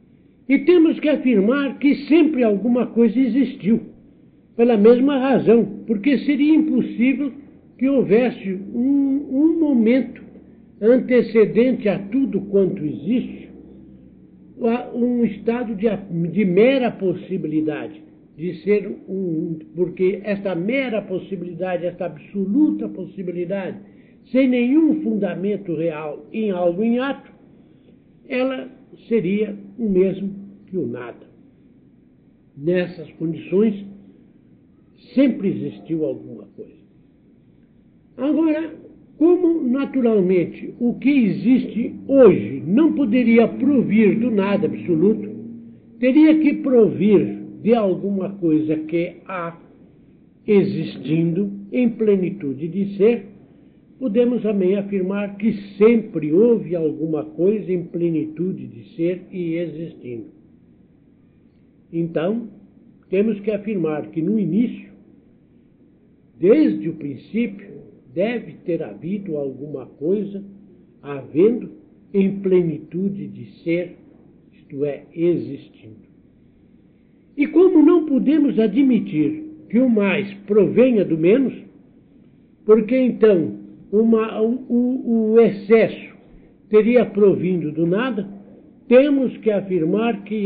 E temos que afirmar que sempre alguma coisa existiu, pela mesma razão, porque seria impossível que houvesse um momento antecedente a tudo quanto existe, um estado de mera possibilidade de ser porque esta mera possibilidade, esta absoluta possibilidade, sem nenhum fundamento real em algo em ato, ela seria o mesmo que o nada. Nessas condições, sempre existiu alguma coisa. Agora, como naturalmente o que existe hoje não poderia provir do nada absoluto, teria que provir de alguma coisa que há existindo em plenitude de ser, podemos também afirmar que sempre houve alguma coisa em plenitude de ser e existindo. Então, temos que afirmar que no início, desde o princípio, deve ter havido alguma coisa, havendo em plenitude de ser, isto é, existindo. E como não podemos admitir que o mais provenha do menos, porque então o excesso teria provindo do nada, temos que afirmar que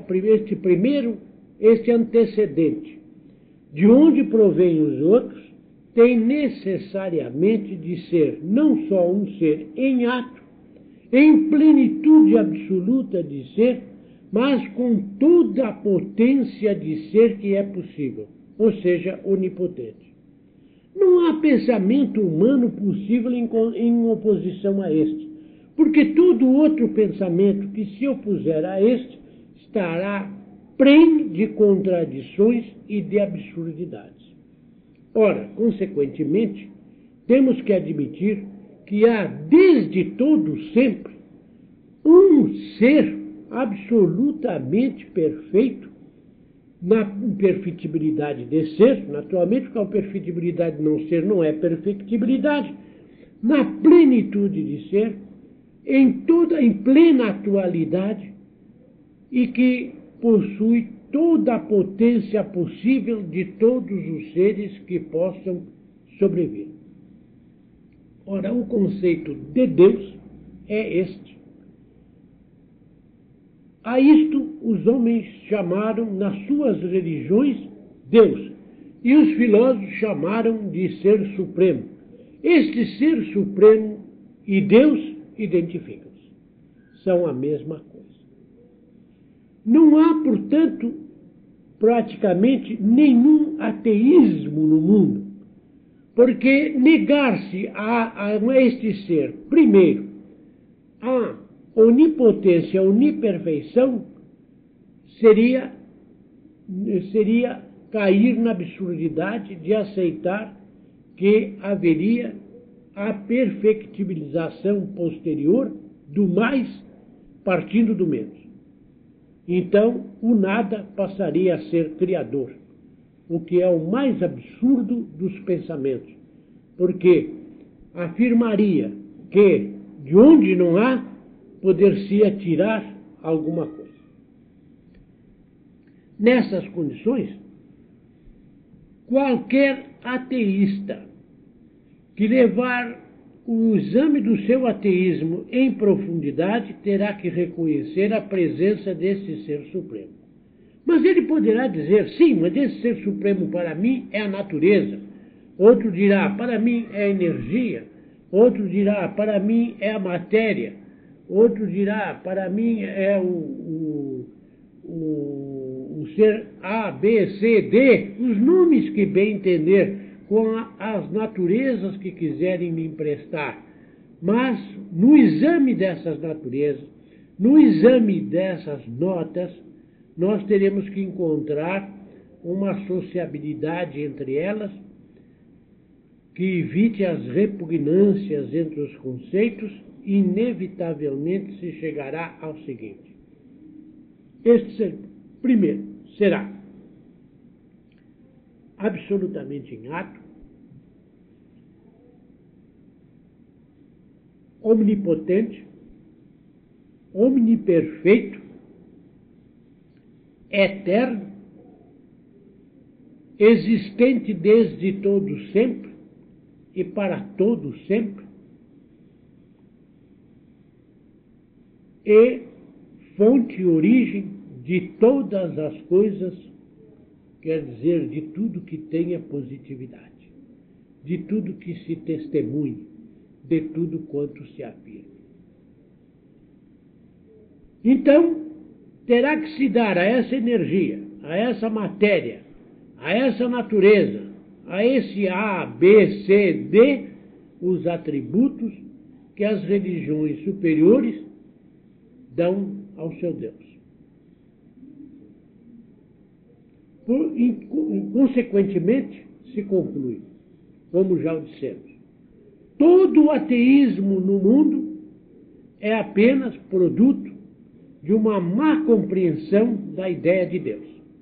este antecedente, de onde provém os outros, tem necessariamente de ser não só um ser em ato, em plenitude absoluta de ser, mas com toda a potência de ser que é possível, ou seja, onipotente. Não há pensamento humano possível em oposição a este, porque todo outro pensamento que se opuser a este estará prenhe de contradições e de absurdidades. Ora, consequentemente, temos que admitir que há desde todo sempre um ser absolutamente perfeito na perfectibilidade de ser, naturalmente, porque a perfectibilidade de não ser não é perfectibilidade, na plenitude de ser, em plena atualidade, e que possui toda a potência possível de todos os seres que possam sobreviver. Ora, o conceito de Deus é este. A isto os homens chamaram, nas suas religiões, Deus, e os filósofos chamaram de Ser Supremo. Este Ser Supremo e Deus identificam-se. São a mesma coisa. Não há, portanto, praticamente nenhum ateísmo no mundo, porque negar-se a este ser, primeiro, a onipotência, a oniperfeição, seria cair na absurdidade de aceitar que haveria a perfectibilização posterior do mais partindo do menos. Então, o nada passaria a ser criador, o que é o mais absurdo dos pensamentos, porque afirmaria que de onde não há, poder-se tirar alguma coisa. Nessas condições, qualquer ateísta que levar o exame do seu ateísmo em profundidade terá que reconhecer a presença desse Ser Supremo. Mas ele poderá dizer, sim, mas esse Ser Supremo para mim é a natureza. Outro dirá, para mim é a energia. Outro dirá, para mim é a matéria. Outro dirá, para mim é o ser A, B, C, D, os nomes que bem entender, com as naturezas que quiserem me emprestar. Mas, no exame dessas naturezas, no exame dessas notas, nós teremos que encontrar uma sociabilidade entre elas que evite as repugnâncias entre os conceitos, inevitavelmente se chegará ao seguinte. Primeiro, será absolutamente em ato, omnipotente, omniperfeito eterno, existente desde todo sempre e para todo sempre, e fonte e origem de todas as coisas, quer dizer, de tudo que tenha positividade, de tudo que se testemunhe, de tudo quanto se afirme. Então, terá que se dar a essa energia, a essa matéria, a essa natureza, a esse A, B, C, D, os atributos que as religiões superiores dão ao seu Deus. Consequentemente, se conclui, como já o dissemos, todo o ateísmo no mundo é apenas produto de uma má compreensão da ideia de Deus.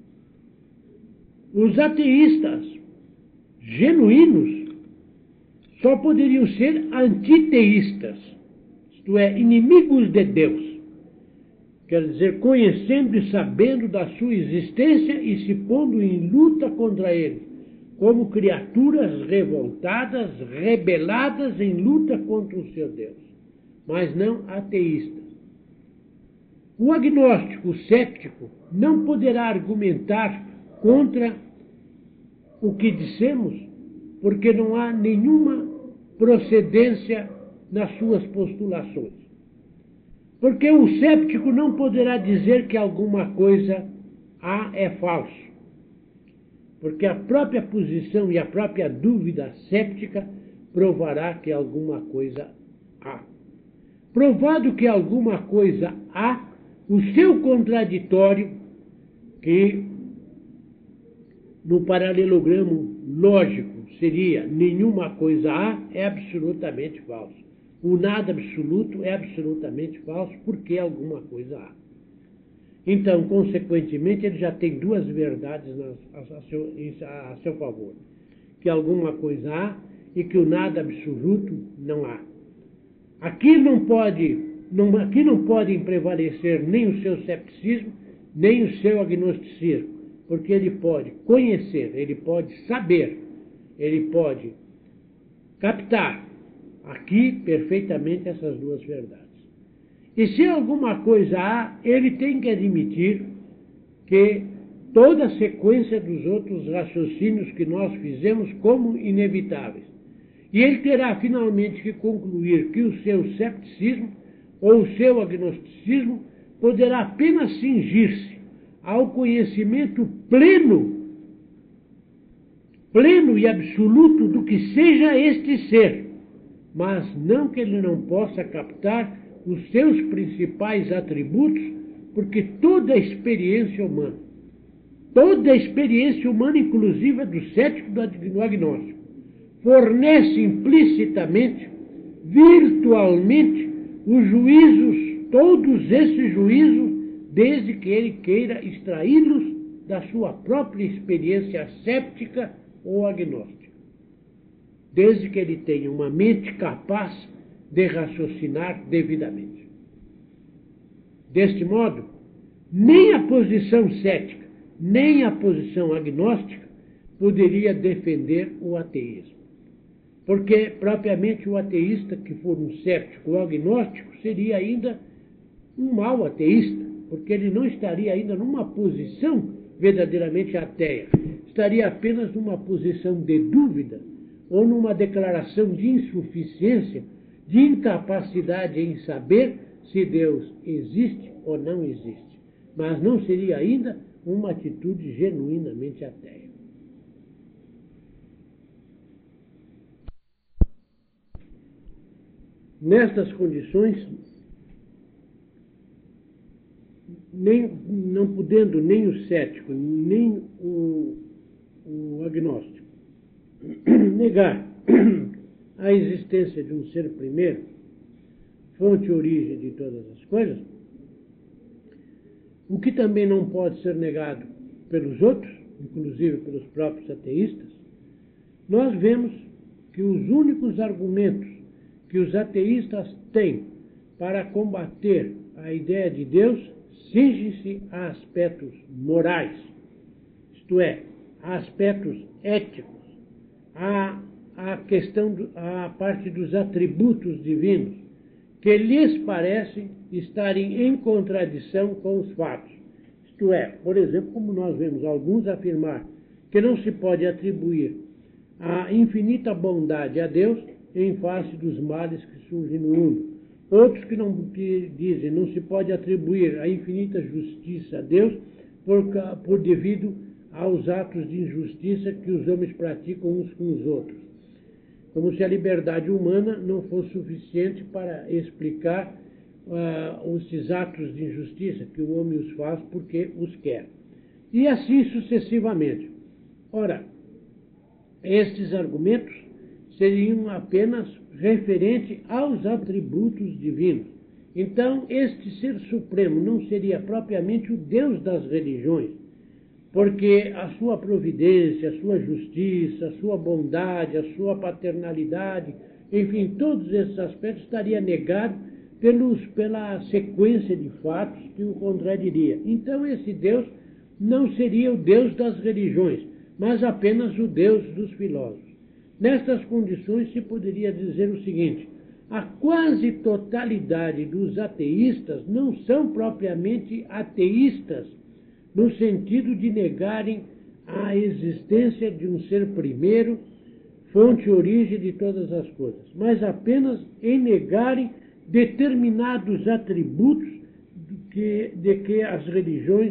Os ateístas genuínos só poderiam ser antiteístas, isto é, inimigos de Deus. Quer dizer, conhecendo e sabendo da sua existência e se pondo em luta contra ele, como criaturas revoltadas, rebeladas em luta contra o seu Deus, mas não ateístas. O agnóstico, o céptico, não poderá argumentar contra o que dissemos, porque não há nenhuma procedência nas suas postulações. Porque o céptico não poderá dizer que alguma coisa A é falso. Porque a própria posição e a própria dúvida céptica provará que alguma coisa há. Provado que alguma coisa há, o seu contraditório, que no paralelogramo lógico seria nenhuma coisa há, é absolutamente falso. O nada absoluto é absolutamente falso porque alguma coisa há. Então, consequentemente, ele já tem duas verdades a seu favor. Que alguma coisa há e que o nada absoluto não há. Aqui não podem prevalecer nem o seu cepticismo, nem o seu agnosticismo, porque ele pode conhecer, ele pode saber, ele pode captar aqui perfeitamente essas duas verdades. E se alguma coisa há, ele tem que admitir que toda a sequência dos outros raciocínios que nós fizemos como inevitáveis. E ele terá finalmente que concluir que o seu cepticismo ou o seu agnosticismo poderá apenas cingir-se ao conhecimento pleno e absoluto do que seja este ser, mas não que ele não possa captar os seus principais atributos, porque toda a experiência humana, inclusive a do cético e do agnóstico, fornece implicitamente, virtualmente, os juízos, todos esses juízos, desde que ele queira extraí-los da sua própria experiência céptica ou agnóstica. Desde que ele tenha uma mente capaz de raciocinar devidamente. Deste modo, nem a posição cética, nem a posição agnóstica poderia defender o ateísmo. Porque, propriamente, o ateísta que for um céptico ou agnóstico seria ainda um mau ateísta, porque ele não estaria ainda numa posição verdadeiramente ateia. Estaria apenas numa posição de dúvida ou numa declaração de insuficiência, de incapacidade em saber se Deus existe ou não existe. Mas não seria ainda uma atitude genuinamente ateia. Nestas condições, não podendo nem o cético, nem o agnóstico negar a existência de um ser primeiro, fonte e origem de todas as coisas, o que também não pode ser negado pelos outros, inclusive pelos próprios ateístas, nós vemos que os únicos argumentos que os ateístas têm para combater a ideia de Deus cinge-se a aspectos morais, isto é, a aspectos éticos, a parte dos atributos divinos, que lhes parecem estarem em contradição com os fatos. Isto é, por exemplo, como nós vemos alguns afirmar que não se pode atribuir a infinita bondade a Deus em face dos males que surgem no mundo. Outros que dizem não se pode atribuir a infinita justiça a Deus por devido aos atos de injustiça que os homens praticam uns com os outros. Como se a liberdade humana não fosse suficiente para explicar esses atos de injustiça que o homem os faz porque os quer. E assim sucessivamente. Ora, estes argumentos seriam apenas referentes aos atributos divinos. Então, este ser supremo não seria propriamente o Deus das religiões, porque a sua providência, a sua justiça, a sua bondade, a sua paternalidade, enfim, todos esses aspectos estaria negado pela sequência de fatos que o contradiria. Então, esse Deus não seria o Deus das religiões, mas apenas o Deus dos filósofos. Nestas condições, se poderia dizer o seguinte: a quase totalidade dos ateístas não são propriamente ateístas, no sentido de negarem a existência de um ser primeiro, fonte e origem de todas as coisas, mas apenas em negarem determinados atributos de que as religiões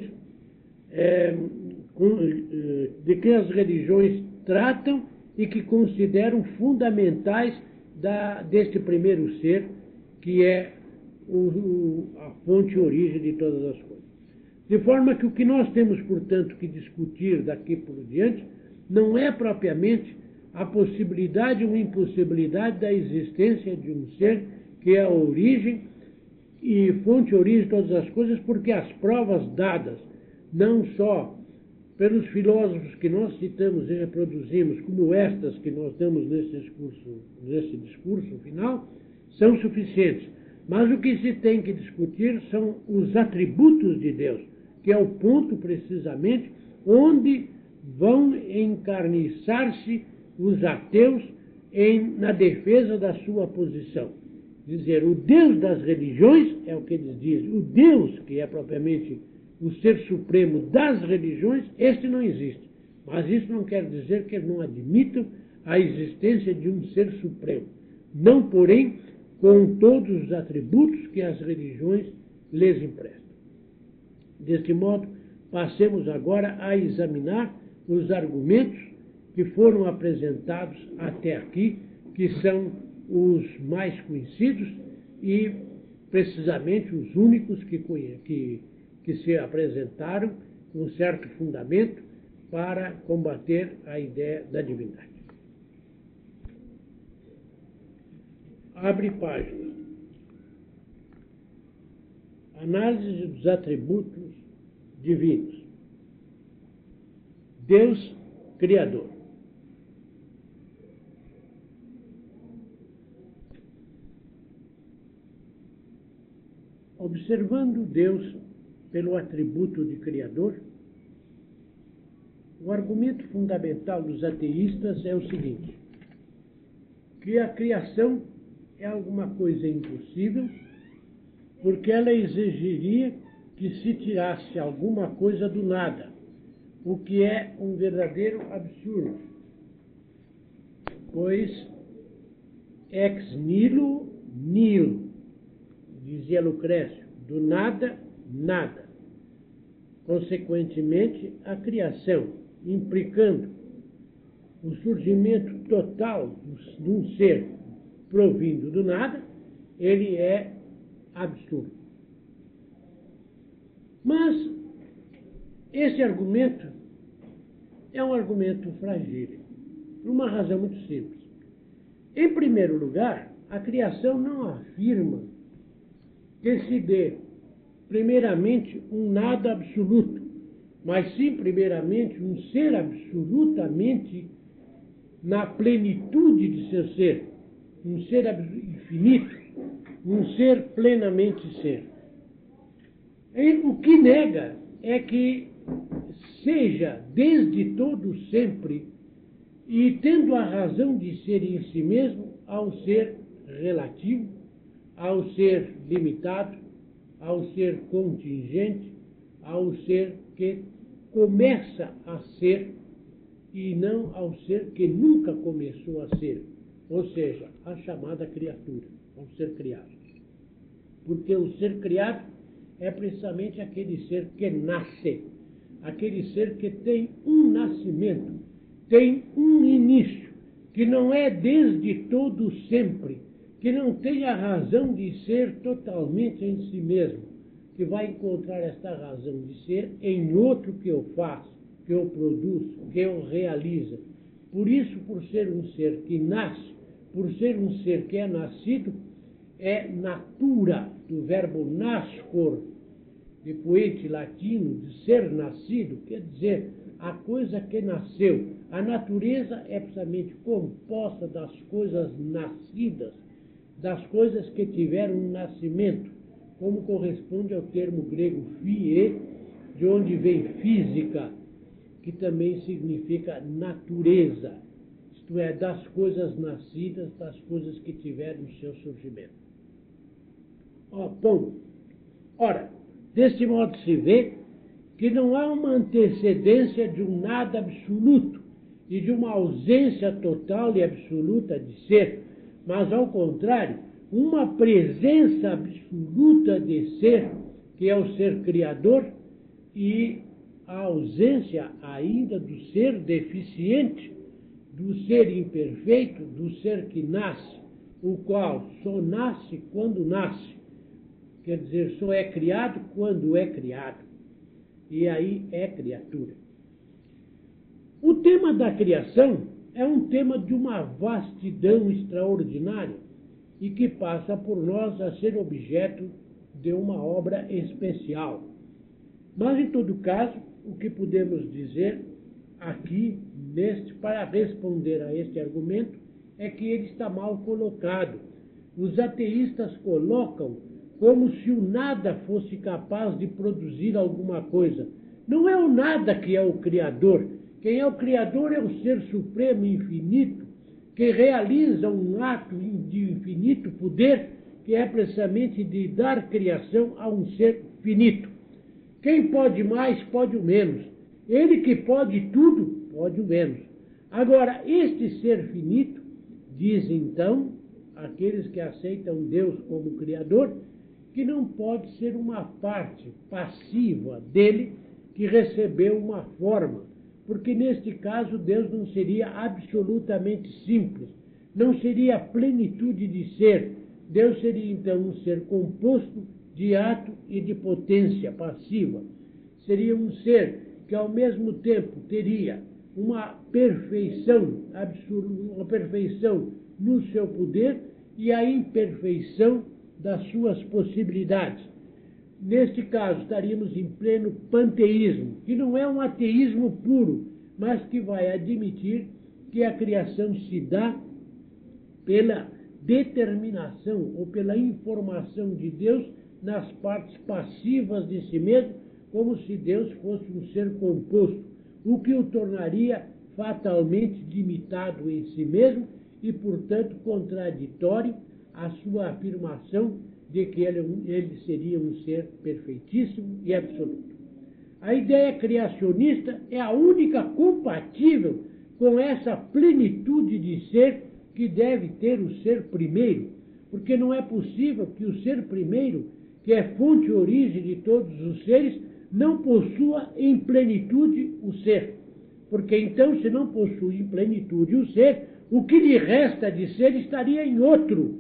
tratam e que consideram fundamentais deste primeiro ser, que é a fonte e origem de todas as coisas. De forma que o que nós temos, portanto, que discutir daqui por diante não é propriamente a possibilidade ou impossibilidade da existência de um ser que é a origem e fonte e origem de todas as coisas, porque as provas dadas, não só pelos filósofos que nós citamos e reproduzimos, como estas que nós damos nesse discurso final, são suficientes. Mas o que se tem que discutir são os atributos de Deus, que é o ponto, precisamente, onde vão encarniçar-se os ateus na defesa da sua posição. Dizer, o Deus das religiões, é o que eles dizem, o Deus que é propriamente o ser supremo das religiões, este não existe. Mas isso não quer dizer que eles não admitam a existência de um ser supremo. Não, porém, com todos os atributos que as religiões lhes emprestam. Deste modo, passemos agora a examinar os argumentos que foram apresentados até aqui, que são os mais conhecidos e, precisamente, os únicos que se apresentaram com certo fundamento para combater a ideia da divindade. Abre página. Análise dos atributos divinos. Deus Criador. Observando Deus pelo atributo de Criador, o argumento fundamental dos ateístas é o seguinte: que a criação é alguma coisa impossível, porque ela exigiria que se tirasse alguma coisa do nada, o que é um verdadeiro absurdo, pois ex nihilo nihilo, dizia Lucrécio, do nada, nada. Consequentemente, a criação, implicando o surgimento total de um ser provindo do nada, ele é absurdo. Mas esse argumento é um argumento frágil, por uma razão muito simples. Em primeiro lugar, a criação não afirma que se dê, primeiramente, um nada absoluto, mas sim, primeiramente, um ser absolutamente na plenitude de seu ser, um ser infinito, um ser plenamente ser. E o que nega é que seja desde todo sempre e tendo a razão de ser em si mesmo ao ser relativo, ao ser limitado, ao ser contingente, ao ser que começa a ser e não ao ser que nunca começou a ser, ou seja, a chamada criatura, ao ser criado. Porque o ser criado é precisamente aquele ser que nasce, aquele ser que tem um nascimento, tem um início, que não é desde todo sempre, que não tem a razão de ser totalmente em si mesmo, que vai encontrar esta razão de ser em outro que o faz, que o produz, que o realiza. Por isso, por ser um ser que nasce, por ser um ser que é nascido, é natura, do verbo nascor, de poente latino, de ser nascido, quer dizer, a coisa que nasceu. A natureza é precisamente composta das coisas nascidas, das coisas que tiveram um nascimento, como corresponde ao termo grego phie, de onde vem física, que também significa natureza, isto é, das coisas nascidas, das coisas que tiveram o seu surgimento. Bom, ora, deste modo se vê que não há uma antecedência de um nada absoluto e de uma ausência total e absoluta de ser, mas, ao contrário, uma presença absoluta de ser, que é o ser criador, e a ausência ainda do ser deficiente, do ser imperfeito, do ser que nasce, o qual só nasce quando nasce, quer dizer, só é criado quando é criado, e aí é criatura. O tema da criação é um tema de uma vastidão extraordinária e que passa por nós a ser objeto de uma obra especial. Mas, em todo caso, o que podemos dizer aqui, para responder a este argumento, é que ele está mal colocado. Os ateístas colocam como se o nada fosse capaz de produzir alguma coisa. Não é o nada que é o Criador. Quem é o Criador é o Ser Supremo e Infinito, que realiza um ato de infinito poder, que é precisamente de dar criação a um ser finito. Quem pode mais, pode o menos. Ele que pode tudo, pode o menos. Agora, este ser finito, diz então aqueles que aceitam Deus como Criador, que não pode ser uma parte passiva dele que recebeu uma forma, porque neste caso Deus não seria absolutamente simples, não seria a plenitude de ser. Deus seria então um ser composto de ato e de potência passiva. Seria um ser que ao mesmo tempo teria uma perfeição absoluta, uma perfeição no seu poder e a imperfeição das suas possibilidades. Neste caso, estaríamos em pleno panteísmo, que não é um ateísmo puro, mas que vai admitir que a criação se dá pela determinação ou pela informação de Deus nas partes passivas de si mesmo, como se Deus fosse um ser composto, o que o tornaria fatalmente limitado em si mesmo e, portanto, contraditório à sua afirmação de que ele seria um ser perfeitíssimo e absoluto. A ideia criacionista é a única compatível com essa plenitude de ser que deve ter o ser primeiro, porque não é possível que o ser primeiro, que é fonte e origem de todos os seres, não possua em plenitude o ser. Porque então, se não possui em plenitude o ser, o que lhe resta de ser estaria em outro.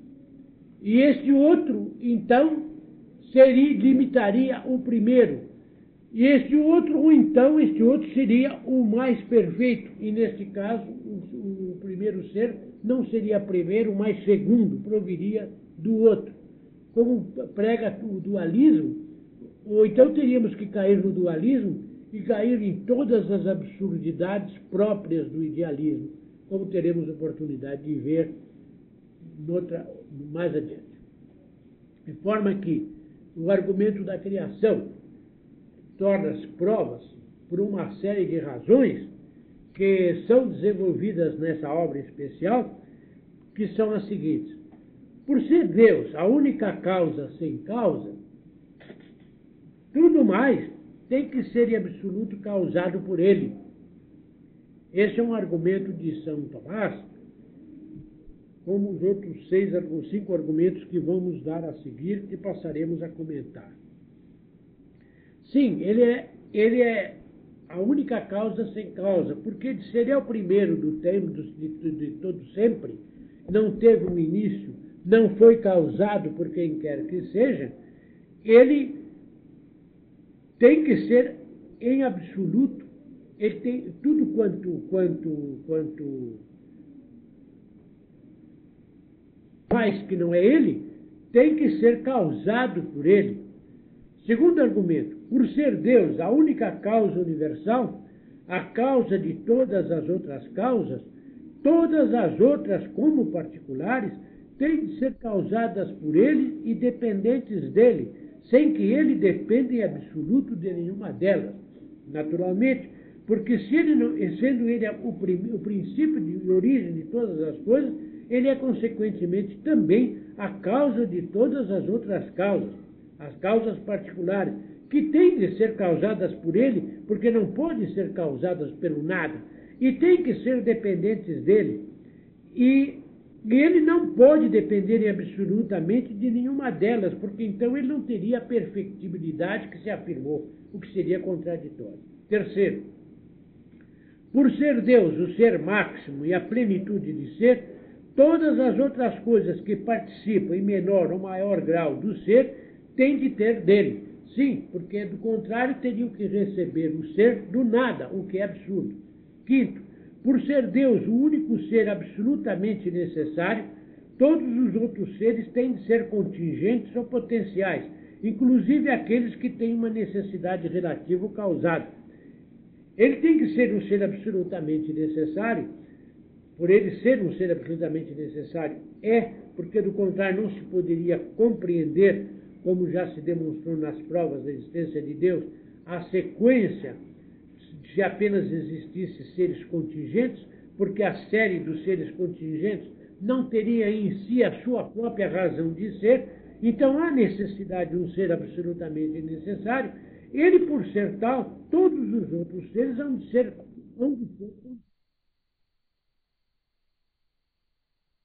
E esse outro, então, limitaria o primeiro. E este outro seria o mais perfeito. E neste caso, o primeiro ser não seria primeiro, mas segundo, proviria do outro. Como prega o dualismo, ou então teríamos que cair no dualismo e cair em todas as absurdidades próprias do idealismo, como teremos oportunidade de ver mais adiante. De forma que o argumento da criação torna-se provas por uma série de razões que são desenvolvidas nessa obra especial, que são as seguintes. Por ser Deus a única causa sem causa, tudo mais tem que ser em absoluto causado por ele. Esse é um argumento de São Tomás, como os outros 5 argumentos que vamos dar a seguir e passaremos a comentar. Sim, ele é a única causa sem causa, porque de ser o primeiro do tempo, de todo sempre, não teve um início, não foi causado por quem quer que seja, ele tem que ser em absoluto, ele tem tudo quanto faz que não é ele, tem que ser causado por ele. Segundo argumento, por ser Deus a única causa universal, a causa de todas as outras causas, todas as outras, como particulares, têm de ser causadas por ele e dependentes dele, sem que ele dependa em absoluto de nenhuma delas. Naturalmente, porque sendo ele o princípio de origem de todas as coisas, ele é consequentemente também a causa de todas as outras causas, as causas particulares, que têm de ser causadas por ele, porque não podem ser causadas pelo nada, e têm que ser dependentes dele. E ele não pode depender absolutamente de nenhuma delas, porque então ele não teria a perfectibilidade que se afirmou, o que seria contraditório. Terceiro, por ser Deus o ser máximo e a plenitude de ser, todas as outras coisas que participam em menor ou maior grau do ser têm de ter dele. Sim, porque do contrário teriam que receber o ser do nada, o que é absurdo. Quinto, por ser Deus o único ser absolutamente necessário, todos os outros seres têm de ser contingentes ou potenciais, inclusive aqueles que têm uma necessidade relativa ou causada. Ele tem que ser um ser absolutamente necessário, por ele ser um ser absolutamente necessário, porque do contrário não se poderia compreender, como já se demonstrou nas provas da existência de Deus, a sequência se apenas existisse seres contingentes, porque a série dos seres contingentes não teria em si a sua própria razão de ser, então há necessidade de um ser absolutamente necessário. Ele, por ser tal, todos os outros seres hão de ser